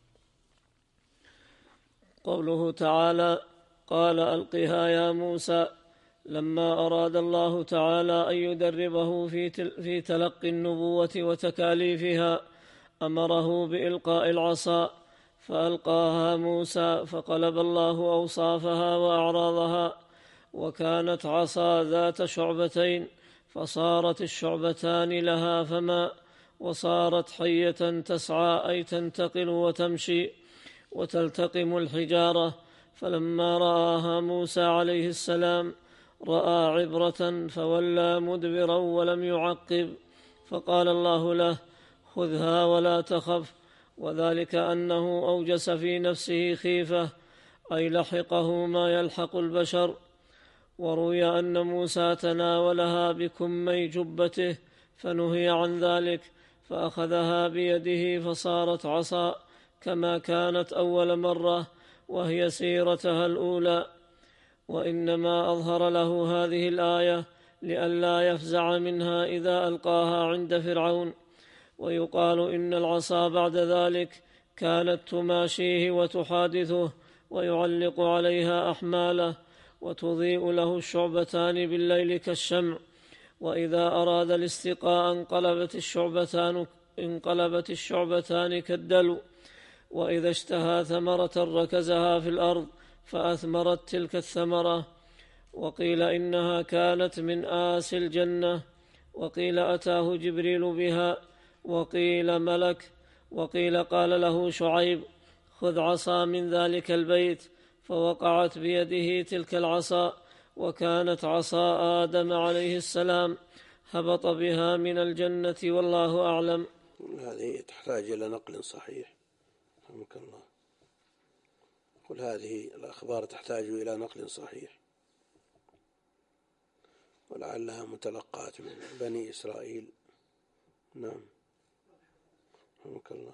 قوله تعالى: قال ألقها يا موسى، لما أراد الله تعالى أن يدربه في تلقي النبوة وتكاليفها أمره بإلقاء العصا، فألقاها موسى فقلب الله أوصافها وأعراضها، وكانت عصا ذات شعبتين، فصارت الشعبتان لها فما، وصارت حية تسعى أي تنتقل وتمشي وتلتقم الحجارة. فلما رآها موسى عليه السلام رأى عبرة فولى مدبرا ولم يعقب، فقال الله له: خذها ولا تخف، وذلك أنه أوجس في نفسه خيفة، أي لحقه ما يلحق البشر. وروي أن موسى تناولها بكمي جبته فنهي عن ذلك، فأخذها بيده فصارت عصا كما كانت أول مرة، وهي سيرتها الأولى. وإنما أظهر له هذه الآية لئلا يفزع منها إذا ألقاها عند فرعون. ويقال إن العصا بعد ذلك كانت تماشيه وتحادثه ويعلق عليها أحماله، وتضيء له الشعبتان بالليل كالشمع، وإذا أراد الاستقاء انقلبت الشعبتان, انقلبت الشعبتان كالدلو، وإذا اشتهى ثمرة ركزها في الأرض فأثمرت تلك الثمرة. وقيل إنها كانت من آس الجنة، وقيل أتاه جبريل بها، وقيل ملك، وقيل قال له شعيب: خذ عصا من ذلك البيت، فوقعت بيده تلك العصا، وكانت عصا آدم عليه السلام، هبط بها من الجنة، والله أعلم. هذه تحتاج إلى نقل صحيح، رحمك الله. قل هذه الأخبار تحتاج إلى نقل صحيح، ولعلها متلقاة من بني إسرائيل. نعم، رحمك الله.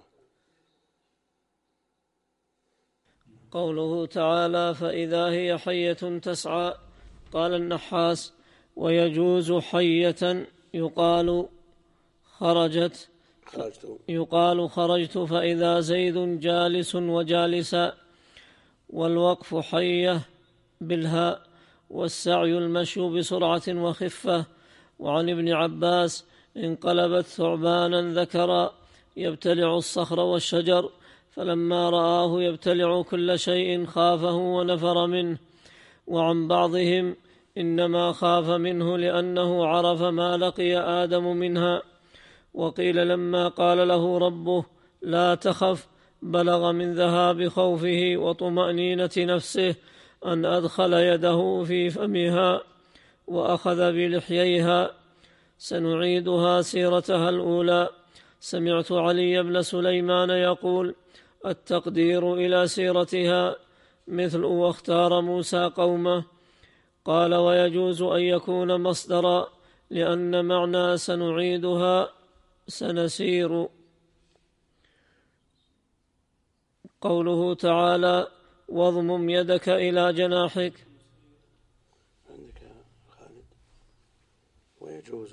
قوله تعالى: فإذا هي حية تسعى. قال النحاس: ويجوز حية يقال خرجت خرجت يقال خرجت فإذا زيد جالس وجالسا، والوقف حية بالهاء، والسعي المشي بسرعة وخفة. وعن ابن عباس: انقلبت ثعبانا ذكرا يبتلع الصخر والشجر، فلما رآه يبتلع كل شيء خافه ونفر منه. وعن بعضهم: إنما خاف منه لأنه عرف ما لقي آدم منها. وقيل لما قال له ربه لا تخف بلغ من ذهاب خوفه وطمأنينة نفسه أن أدخل يده في فمها وأخذ بلحييها. سنعيدها سيرتها الأولى. سمعت علي بن سليمان يقول: التقدير إلى سيرتها مثل واختار موسى قومه. قال: ويجوز أن يكون مصدرا لأن معنى سنعيدها سنسير. قوله تعالى: واضمم يدك إلى جناحك. عندك خالد ويجوز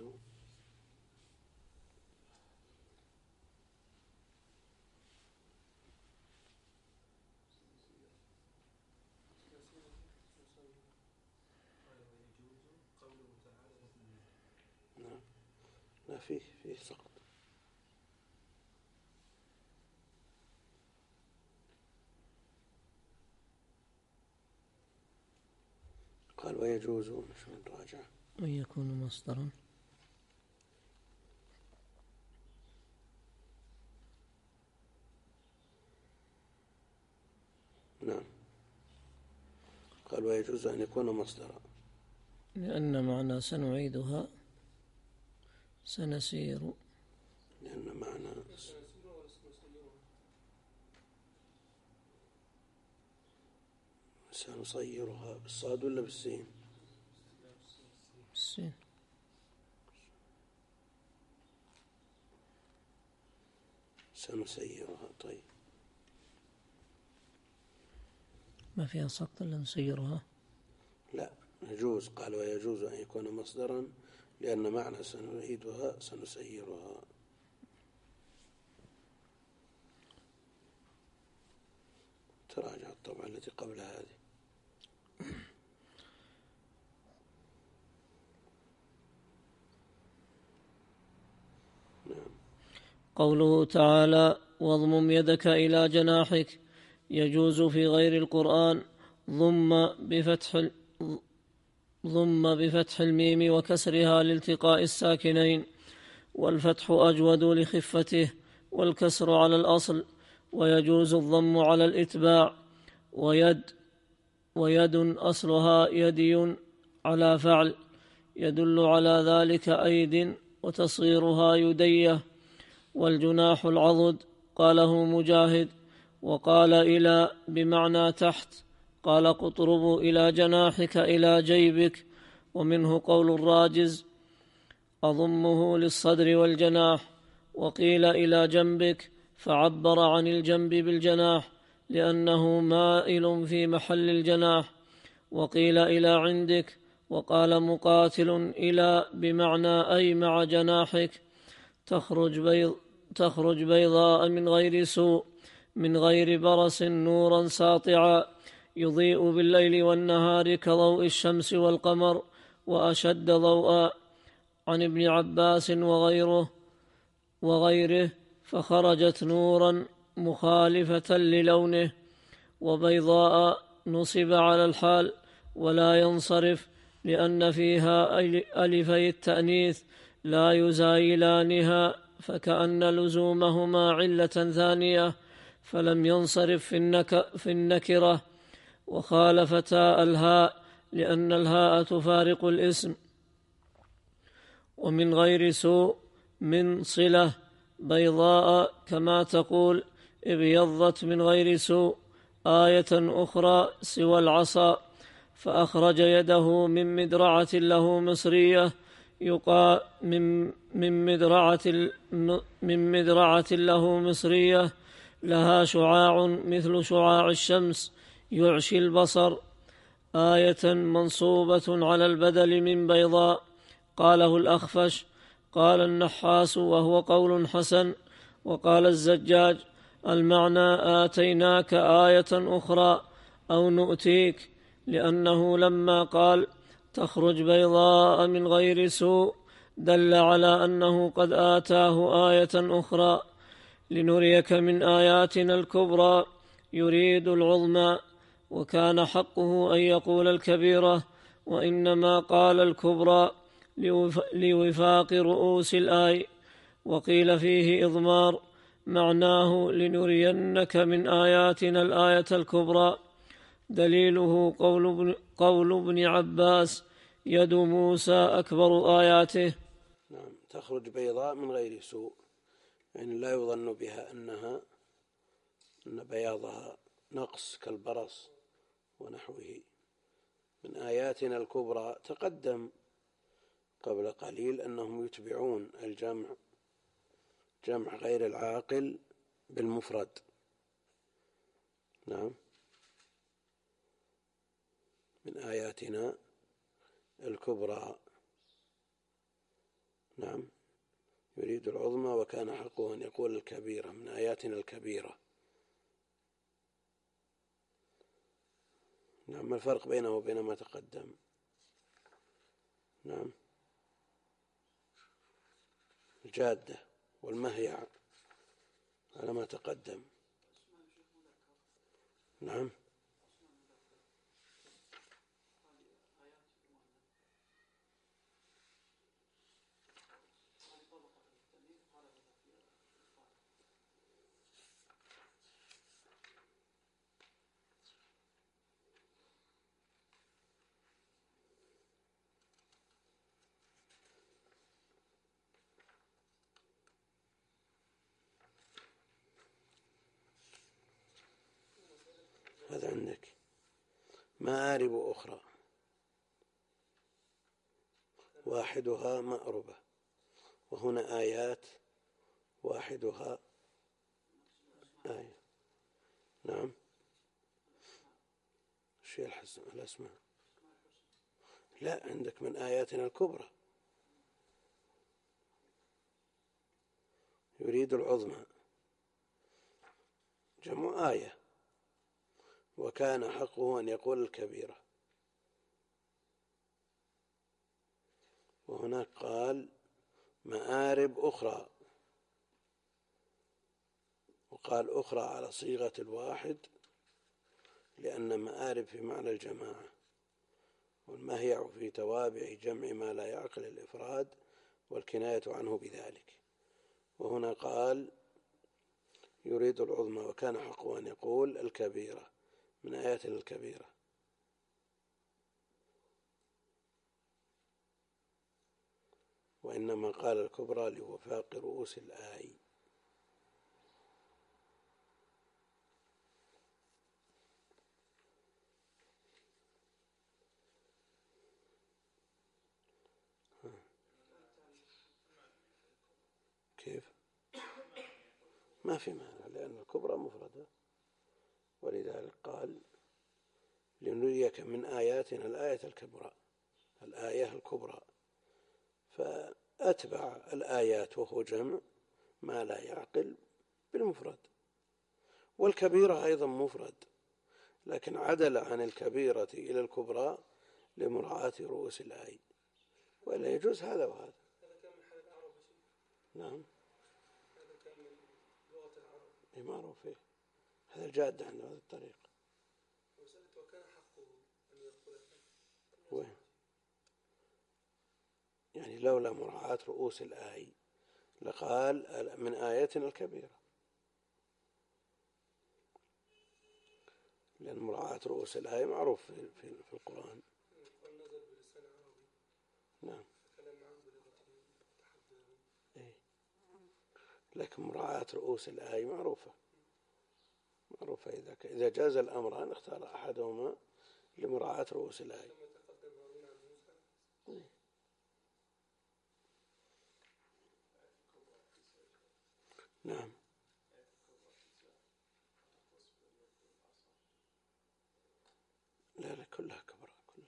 لا فيه فيه سقط. قال ويجوز شو نراجع أن يكون مصدرا. نعم. قال ويجوز أن يكون مصدرا لأن معنى سنعيدها سنسير. لأن معنى سنصيرها بالصاد ولا بالسين؟ بالسين. سنسيرها. طيب ما فيها سقط إلا نسيرها. لا يجوز. قال ويجوز أن يكون مصدرا لأن معنى سنعيدها سنسيرها. تراجع الطبعة التي قبل هذه. نعم. قوله تعالى: واضمم يدك إلى جناحك، يجوز في غير القرآن ضم بفتح ضم بفتح الميم وكسرها لالتقاء الساكنين، والفتح أجود لخفته، والكسر على الأصل، ويجوز الضم على الإتباع. ويد ويد أصلها يدي على فعل، يدل على ذلك أيد، وتصغيرها يديه. والجناح العضد، قاله مجاهد. وقال إلى بمعنى تحت، قال قطرب إلى جناحك إلى جيبك. ومنه قول الراجز: أضمه للصدر والجناح. وقيل إلى جنبك، فعبر عن الجنب بالجناح لأنه مائل في محل الجناح. وقيل إلى عندك. وقال مقاتل: إلى بمعنى أي مع جناحك. تخرج بيض تخرج بيضاء من غير سوء، من غير برص، نورا ساطعا يضيء بالليل والنهار كضوء الشمس والقمر، وأشد ضوءا. عن ابن عباس وغيره وغيره فخرجت نورا مخالفة للونه. وبيضاء نصب على الحال ولا ينصرف، لأن فيها ألفي التأنيث لا يزايلانها، فكأن لزومهما علة ثانية، فلم ينصرف في, النك في النكرة. وخالفتا الهاء لأن الهاء تفارق الاسم. ومن غير سوء من صلة، بيضاء كما تقول ابيضت من غير سوء. آية أخرى سوى العصا، فأخرج يده من مدرعة له مصرية، يقال من من مدرعة من مدرعة له مصرية لها شعاع مثل شعاع الشمس يعشي البصر. آية منصوبة على البدل من بيضاء، قاله الأخفش. قال النحاس وهو قول حسن. وقال الزجاج: المعنى آتيناك آية أخرى أو نؤتيك، لأنه لما قال تخرج بيضاء من غير سوء دل على أنه قد آتاه آية أخرى لنريك من آياتنا الكبرى يريد العظمى، وكان حقه أن يقول الكبيرة، وإنما قال الكبرى لوفاق رؤوس الآي. وقيل فيه إضمار معناه لنرينك من آياتنا الآية الكبرى. دليله قول ابن, قول ابن عباس يد موسى أكبر آياته. نعم، تخرج بيضاء من غير سوء، يعني لا يظن بها أنها أن بياضها نقص كالبرص ونحوه. من آياتنا الكبرى تقدم قبل قليل أنهم يتبعون الجمع، جمع غير العاقل بالمفرد. نعم، من آياتنا الكبرى. نعم، يريد العظمى وكان حقه أن يقول الكبيرة، من آياتنا الكبيرة. نعم، ما الفرق بينه وبين ما تقدم؟ نعم، الجادة والمهيع على ما تقدم. نعم، هذا عندك مآرب أخرى واحدها مأربة، وهنا آيات واحدها آية. نعم، شيء الأسماء لا، عندك من آياتنا الكبرى يريد العظمى جمع آية، وكان حقه أن يقول الكبيرة. وهناك قال مآرب أخرى، وقال أخرى على صيغة الواحد لأن مآرب في معنى الجماعة، والمهيع في توابع جمع ما لا يعقل الإفراد والكناية عنه بذلك. وهنا قال يريد العظمى وكان حقه أن يقول الكبيرة، من آيات الكبيرة. وإنما قال الكبرى لوفاق رؤوس الآي. كيف؟ ما في معنى، لأن الكبرى مفردة، ولذلك قال لنريك من آياتنا الآية الكبرى، الآية الكبرى، فأتبع الآيات وهو جمع ما لا يعقل بالمفرد. والكبيرة أيضا مفرد، لكن عدل عن الكبيرة إلى الكبرى لمراعاة رؤوس الآي، ولا يجوز هذا وهذا. نعم، هذا كان من لغة العرب، معروف فيه هذا الجاد عند هذا الطريق. وسألت وكان حقه أن يقول وين؟ يعني لولا مراعاة رؤوس الآي لقال من آياتنا الكبيرة، لأن مراعاة رؤوس الآي معروف في, في, في القرآن. نزل بلسان عربي. نعم، كلام معه بلغته تحدث. إيه؟ لكن مراعاة رؤوس الآي معروفة معروفة إذا إذا جاز الأمران اختار أحدهما لمراعاة رؤوس الآي. إيه؟ نعم، لا لا كلها كبر، كلها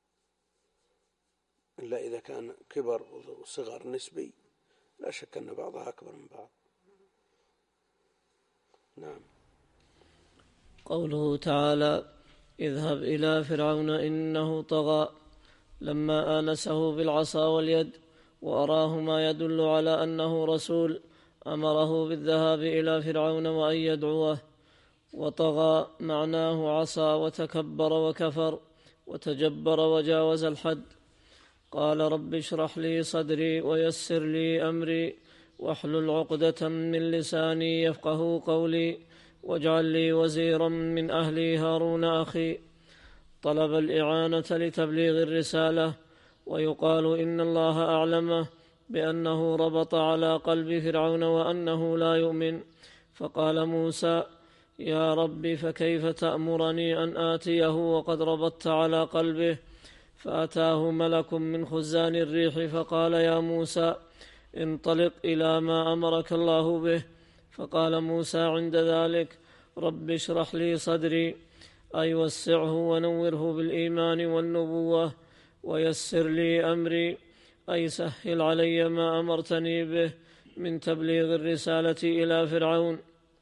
إلا إذا كان كبر وصغر نسبي، لا شك أن بعضها أكبر من بعض. نعم. قوله تعالى اذهب إلى فرعون إنه طغى، لما آنسه بالعصا واليد وأراه ما يدل على أنه رسول أمره بالذهاب إلى فرعون وأن يدعوه. وطغى معناه عصى وتكبر وكفر وتجبر وجاوز الحد. قال رب اشرح لي صدري ويسر لي أمري واحلل عقدة من لساني يفقه قولي واجعل لي وزيرا من أهلي هارون أخي. طلب الإعانة لتبليغ الرسالة، ويقال إن الله أعلمه بأنه ربط على قلب فرعون وأنه لا يؤمن، فقال موسى يا رب فكيف تأمرني أن آتيه وقد ربطت على قلبه؟ فأتاه ملك من خزان الريح فقال يا موسى انطلق إلى ما أمرك الله به. فقال موسى عند ذلك رب اشرح لي صدري، أي وسعه ونوره بالإيمان والنبوة، ويسر لي أمري، أي سهل علي ما أمرتني به من تبليغ الرسالة إلى فرعون.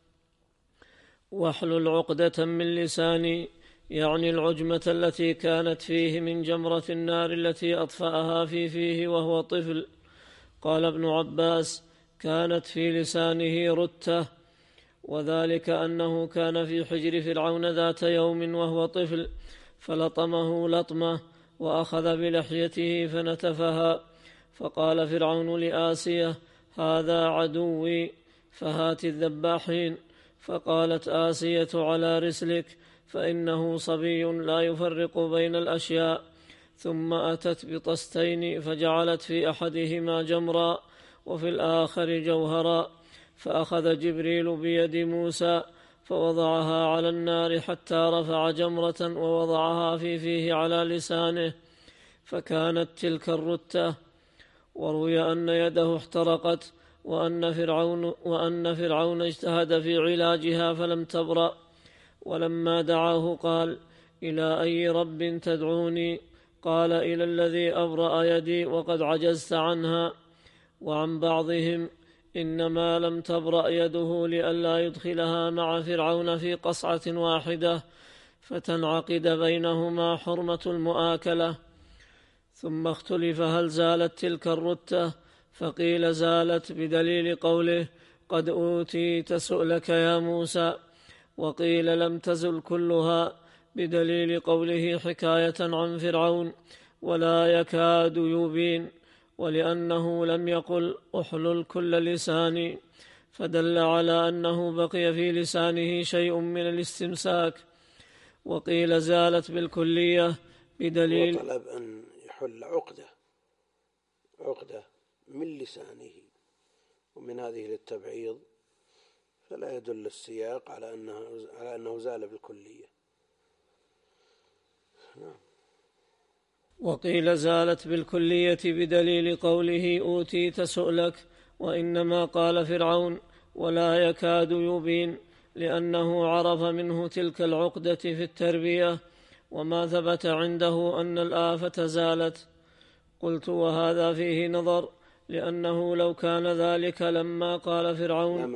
واحلل عقدة من لساني، يعني العجمة التي كانت فيه من جمرة النار التي أطفأها في فيه وهو طفل. قال ابن عباس كانت في لسانه رتة، وذلك أنه كان في حجر فرعون ذات يوم وهو طفل فلطمه لطمة وأخذ بلحيته فنتفها، فقال فرعون لآسية هذا عدوي فهات الذباحين. فقالت آسية على رسلك، فإنه صبي لا يفرق بين الأشياء. ثم أتت بطستين فجعلت في أحدهما جمرا وفي الآخر جوهرا، فأخذ جبريل بيد موسى فوضعها على النار حتى رفع جمرة ووضعها في فيه على لسانه، فكانت تلك الرتة. وروي أن يده احترقت وأن فرعون, وأن فرعون اجتهد في علاجها فلم تبرأ. ولما دعاه قال إلى أي رب تدعوني؟ قال إلى الذي أبرأ يدي وقد عجزت عنها. وعن بعضهم إنما لم تبرأ يده لئلا يدخلها مع فرعون في قصعة واحدة فتنعقد بينهما حرمة المؤاكلة. ثم اختلف هل زالت تلك الرتة، فقيل زالت بدليل قوله قد أوتيت سؤلك يا موسى، وقيل لم تزل كلها بدليل قوله حكاية عن فرعون ولا يكاد يبين، ولأنه لم يقل أحلل كل لساني، فدل على أنه بقي في لسانه شيء من الاستمساك. وقيل زالت بالكلية بدليل وطلب أن يحل عقدة عقدة من لسانه، ومن هذه للتبعيض، فلا يدل السياق على أنه, على أنه زال بالكلية. نعم. وقيل زالت بالكلية بدليل قوله أوتيت سؤلك، وإنما قال فرعون ولا يكاد يبين لأنه عرف منه تلك العقدة في التربية، وما ثبت عنده أن الآفة زالت. قلت وهذا فيه نظر، لأنه لو كان ذلك لما قال فرعون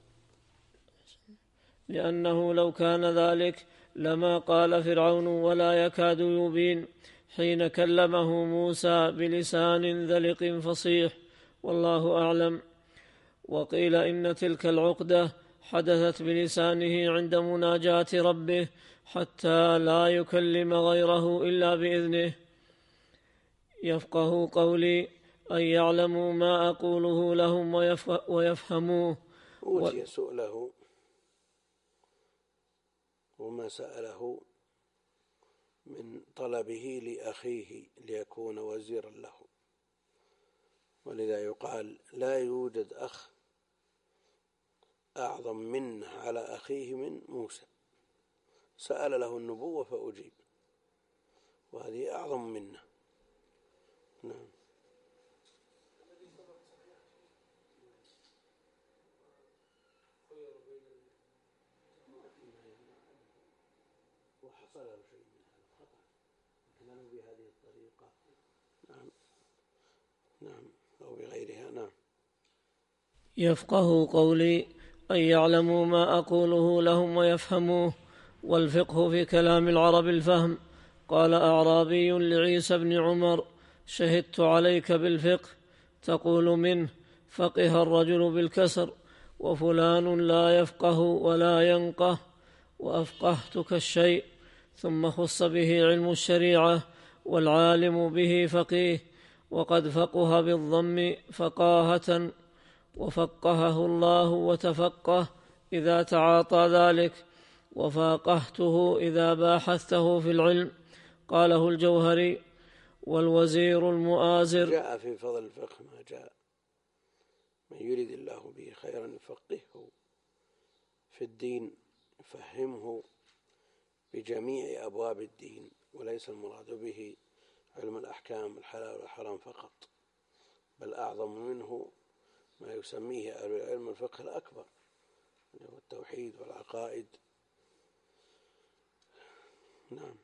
لأنه لو كان ذلك لما قال فرعون ولا يكاد يبين حين كلمه موسى بلسان ذلق فصيح، والله أعلم. وقيل إن تلك العقدة حدثت بلسانه عند مناجاة ربه حتى لا يكلم غيره إلا بإذنه. يفقه قولي أن يعلموا ما أقوله لهم ويفهموه. أوتي سؤله وما سأله من طلبه لأخيه ليكون وزيرا له، ولذا يقال لا يوجد أخ أعظم منه على أخيه من موسى، سأل له النبوة فأجيب، وهذه أعظم منه. نعم. وحصل له شيء من هذا الخطأ لكنه بهذه الطريقة. نعم نعم أو بغيرها. نعم. يفقه قولي أن يعلموا ما أقوله لهم ويفهموه. والفقه في كلام العرب الفهم. قال أعرابي لعيسى بن عمر: شهدت عليك بالفقه، تقول منه فقه الرجل بالكسر، وفلان لا يفقه ولا ينقه، وأفقهتك الشيء. ثم خص به علم الشريعة، والعالم به فقيه، وقد فقه بالضم فقاهة، وفقهه الله وتفقه إذا تعاطى ذلك، وفاقهته إذا باحثته في العلم. قاله الجوهري: والوزير المؤازر. جاء في فضل الفقه ما جاء: من يريد الله به خيرا يفقهه في الدين، يفهمه بجميع أبواب الدين، وليس المراد به علم الأحكام الحلال والحرام فقط، بل أعظم منه ما يسميه أهل العلم الفقه الأكبر، وهو التوحيد والعقائد. نعم.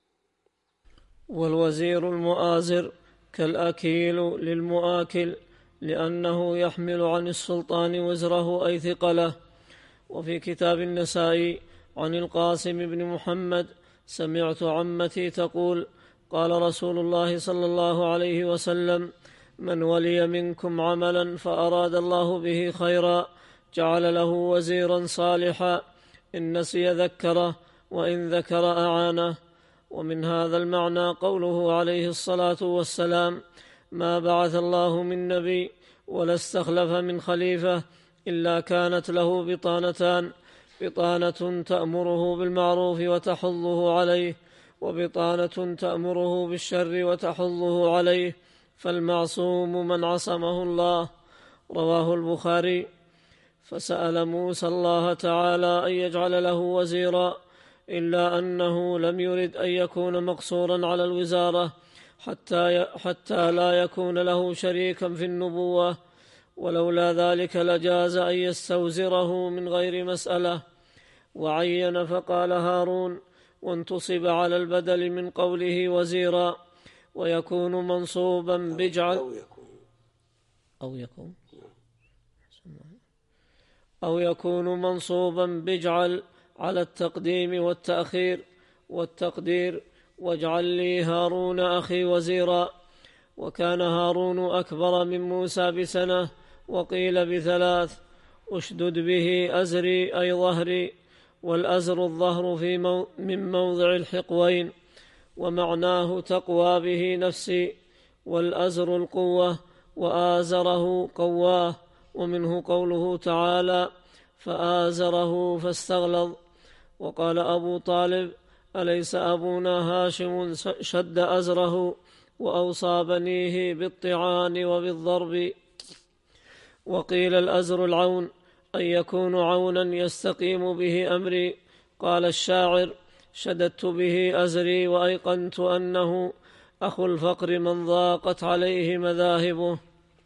والوزير المؤازر كالأكيل للمؤاكل، لأنه يحمل عن السلطان وزره أي ثقله. وفي كتاب النسائي عن القاسم بن محمد: سمعت عمتي تقول: قال رسول الله صلى الله عليه وسلم: من ولي منكم عملا فأراد الله به خيرا جعل له وزيرا صالحا، إن نسي ذكره، وإن ذكر أعانه. ومن هذا المعنى قوله عليه الصلاة والسلام: ما بعث الله من نبي ولا استخلف من خليفة إلا كانت له بطانتان: بطانة تأمره بالمعروف وتحضه عليه، وبطانة تأمره بالشر وتحضه عليه، فالمعصوم من عصمه الله. رواه البخاري. فسأل موسى الله تعالى أن يجعل له وزيرا، إلا أنه لم يرد أن يكون مقصورا على الوزارة حتى, حتى لا يكون له شريكا في النبوة، ولولا ذلك لجاز أن يستوزره من غير مسألة. وعين فقال هارون، وانتصب على البدل من قوله وزيرا، ويكون منصوبا بجعل أو يكون أو يكون منصوبا بجعل على التقديم والتأخير، والتقدير: واجعل لي هارون أخي وزيرا. وكان هارون أكبر من موسى بسنة، وقيل بثلاث. أشدد به أزري أي ظهري، والأزر الظهر في مو من موضع الحقوين، ومعناه تقوى به نفسي، والأزر القوة، وآزره قواه، ومنه قوله تعالى: فآزره فاستغلظ. وقال أبو طالب: أليس أبونا هاشم شد أزره وأوصى بنيه بالطعان وبالضرب؟ وقيل الأزر العون، أن يكون عونا يستقيم به أمري. قال الشاعر: شددت به أزري وأيقنت أنه أخو الفقر من ضاقت عليه مذاهبه.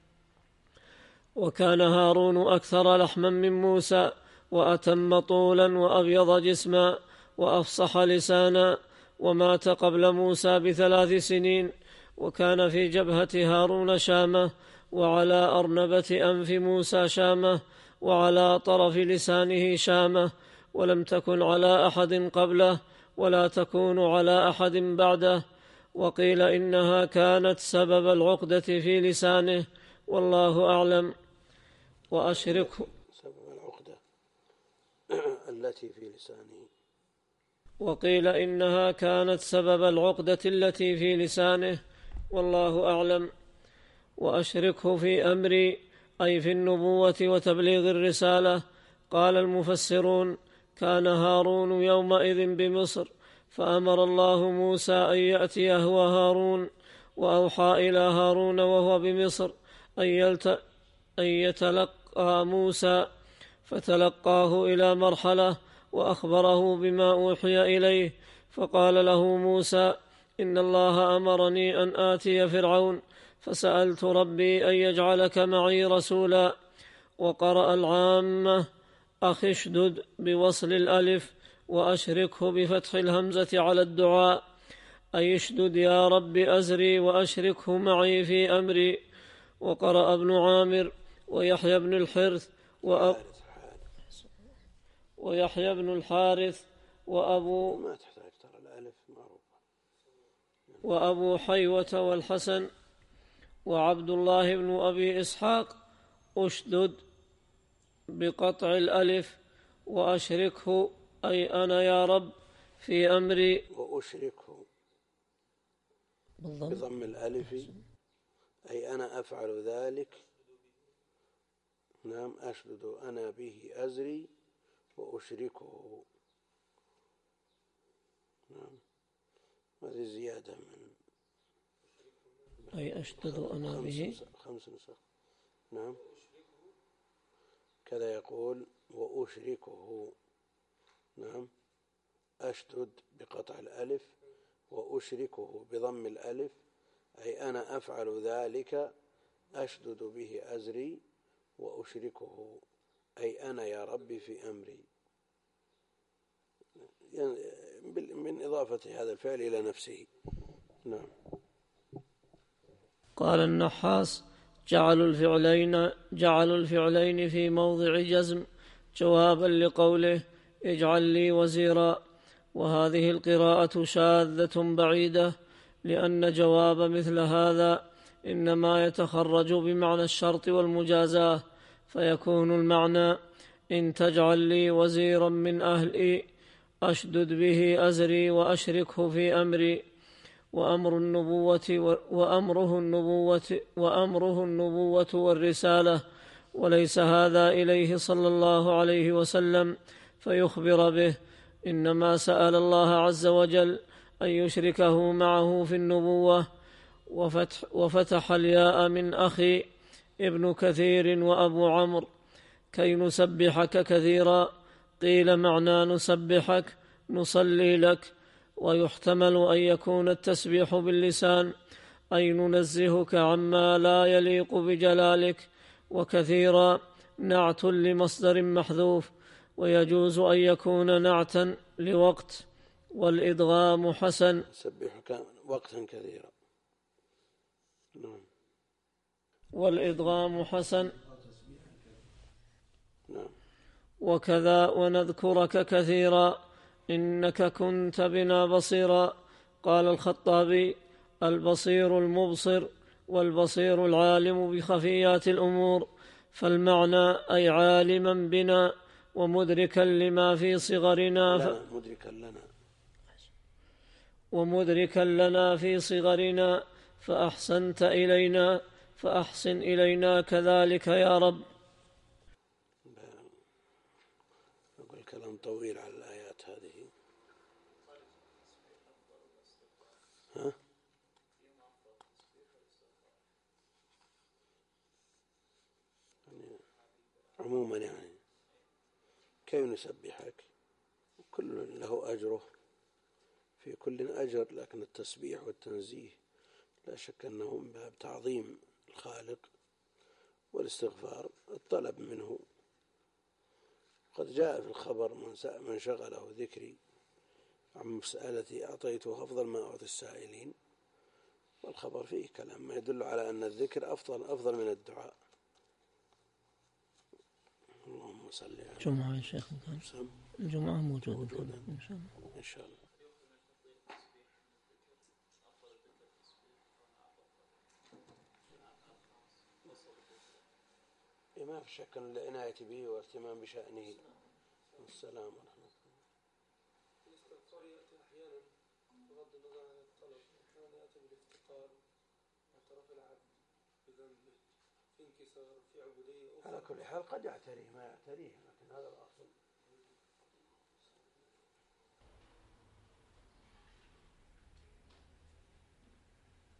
وكان هارون أكثر لحما من موسى، وأتم طولا، وأبيض جسما، وأفصح لسانا، ومات قبل موسى بثلاث سنين. وكان في جبهة هارون شامة، وعلى أرنبة أنف موسى شامة، وعلى طرف لسانه شامة، ولم تكن على أحد قبله ولا تكون على أحد بعده. وقيل إنها كانت سبب العقدة في لسانه، والله أعلم. وأشركه سبب العقدة التي في لسانه. وقيل إنها كانت سبب العقدة التي في لسانه، والله أعلم. وأشركه في أمري أي في النبوة وتبليغ الرسالة. قال المفسرون: كان هارون يومئذ بمصر، فأمر الله موسى أن يأتيه وهارون، وأوحى إلى هارون وهو بمصر أن يتلقى موسى، فتلقاه إلى مرحلة وأخبره بما أوحي إليه. فقال له موسى: إن الله أمرني أن آتي فرعون، فسألت ربي أن يجعلك معي رسولا. وقرأ العامة: أخ اشدد بوصل الألف، وأشركه بفتح الهمزة على الدعاء، أي اشدد يا رب أزري وأشركه معي في أمري. وقرأ ابن عامر ويحيى بن الحرث ويحيى بن الحارث وأبو ما تحتاج ترى الألف معروفة. وأبو حيوة والحسن وعبد الله بن أبي إسحاق أشدد بقطع الألف وأشركه أي أنا يا رب في أمري، وأشركه بضم الألف أي أنا أفعل ذلك. نعم أشدد أنا به أزري وأشركه. نعم هذه زيادة من أي أشدد أنا به خمس نسخ. نعم كذا يقول وأشركه. نعم أشدد بقطع الألف وأشركه بضم الألف أي أنا أفعل ذلك أشدد به أزري وأشركه أي أنا يا ربي في أمري، يعني من إضافة هذا الفعل إلى نفسه. نعم. قال النحاس جعلوا الفعلين جعلوا الفعلين في موضع جزم جوابا لقوله اجعل لي وزيرا، وهذه القراءة شاذة بعيدة، لأن جواب مثل هذا إنما يتخرج بمعنى الشرط والمجازاة، فيكون المعنى إن تجعل لي وزيرا من أهلي أشدد به أزري وأشركه في أمري، وأمر النبوة وأمره النبوة وأمره النبوة والرسالة، وليس هذا إليه صلى الله عليه وسلم فيخبر به، إنما سأل الله عز وجل أن يشركه معه في النبوة. وفتح, وفتح الياء من أخي ابن كثير وأبو عمرو كي نسبحك كثيرا، قيل معنى نسبحك نصلي لك، ويحتمل أن يكون التسبيح باللسان أي ننزهك عما لا يليق بجلالك، وكثيرا نعت لمصدر محذوف، ويجوز أن يكون نعتا لوقت، والإدغام حسن. سبحك وقتا كثيرا. نعم. والإدغام حسن. نعم. وكذا ونذكرك كثيرا إنك كنت بنا بصيرا. قال الخطابي البصير المبصر والبصير العالم بخفيات الأمور، فالمعنى أي عالما بنا ومدركا لما في صغرنا ف... مدركا لنا ومدركا لنا في صغرنا فأحسنت إلينا فأحسن إلينا كذلك يا رب. نقول كلام طويل على الآيات هذه. ها؟ يعني عموما يعني كيف نسبحك؟ كل له أجره، في كل أجر، لكن التسبيح والتنزيه لا شك أنه من باب تعظيم الخالق والاستغفار، الطلب منه. قد جاء في الخبر من شغله ذكري عن مسألتي أعطيته أفضل ما أعطي السائلين، والخبر فيه كلام ما يدل على أن الذكر أفضل أفضل من الدعاء. اللهم صل على الجمعة يا شيخ، الجمعة موجودة إن شاء الله. إن شاء الله. ما في شك أن العناية به والاهتمام بشأنه. والسلام ورحمة الله. الاستغفار يأتي أحيانا بغض النظر عن الطلب، أحيانا يأتي بالافتقار واعتراف العبد بذنبه في انكسار في عبودية أخرى. على كل حال قد يعتريه ما يعتريه، لكن هذا الأصل.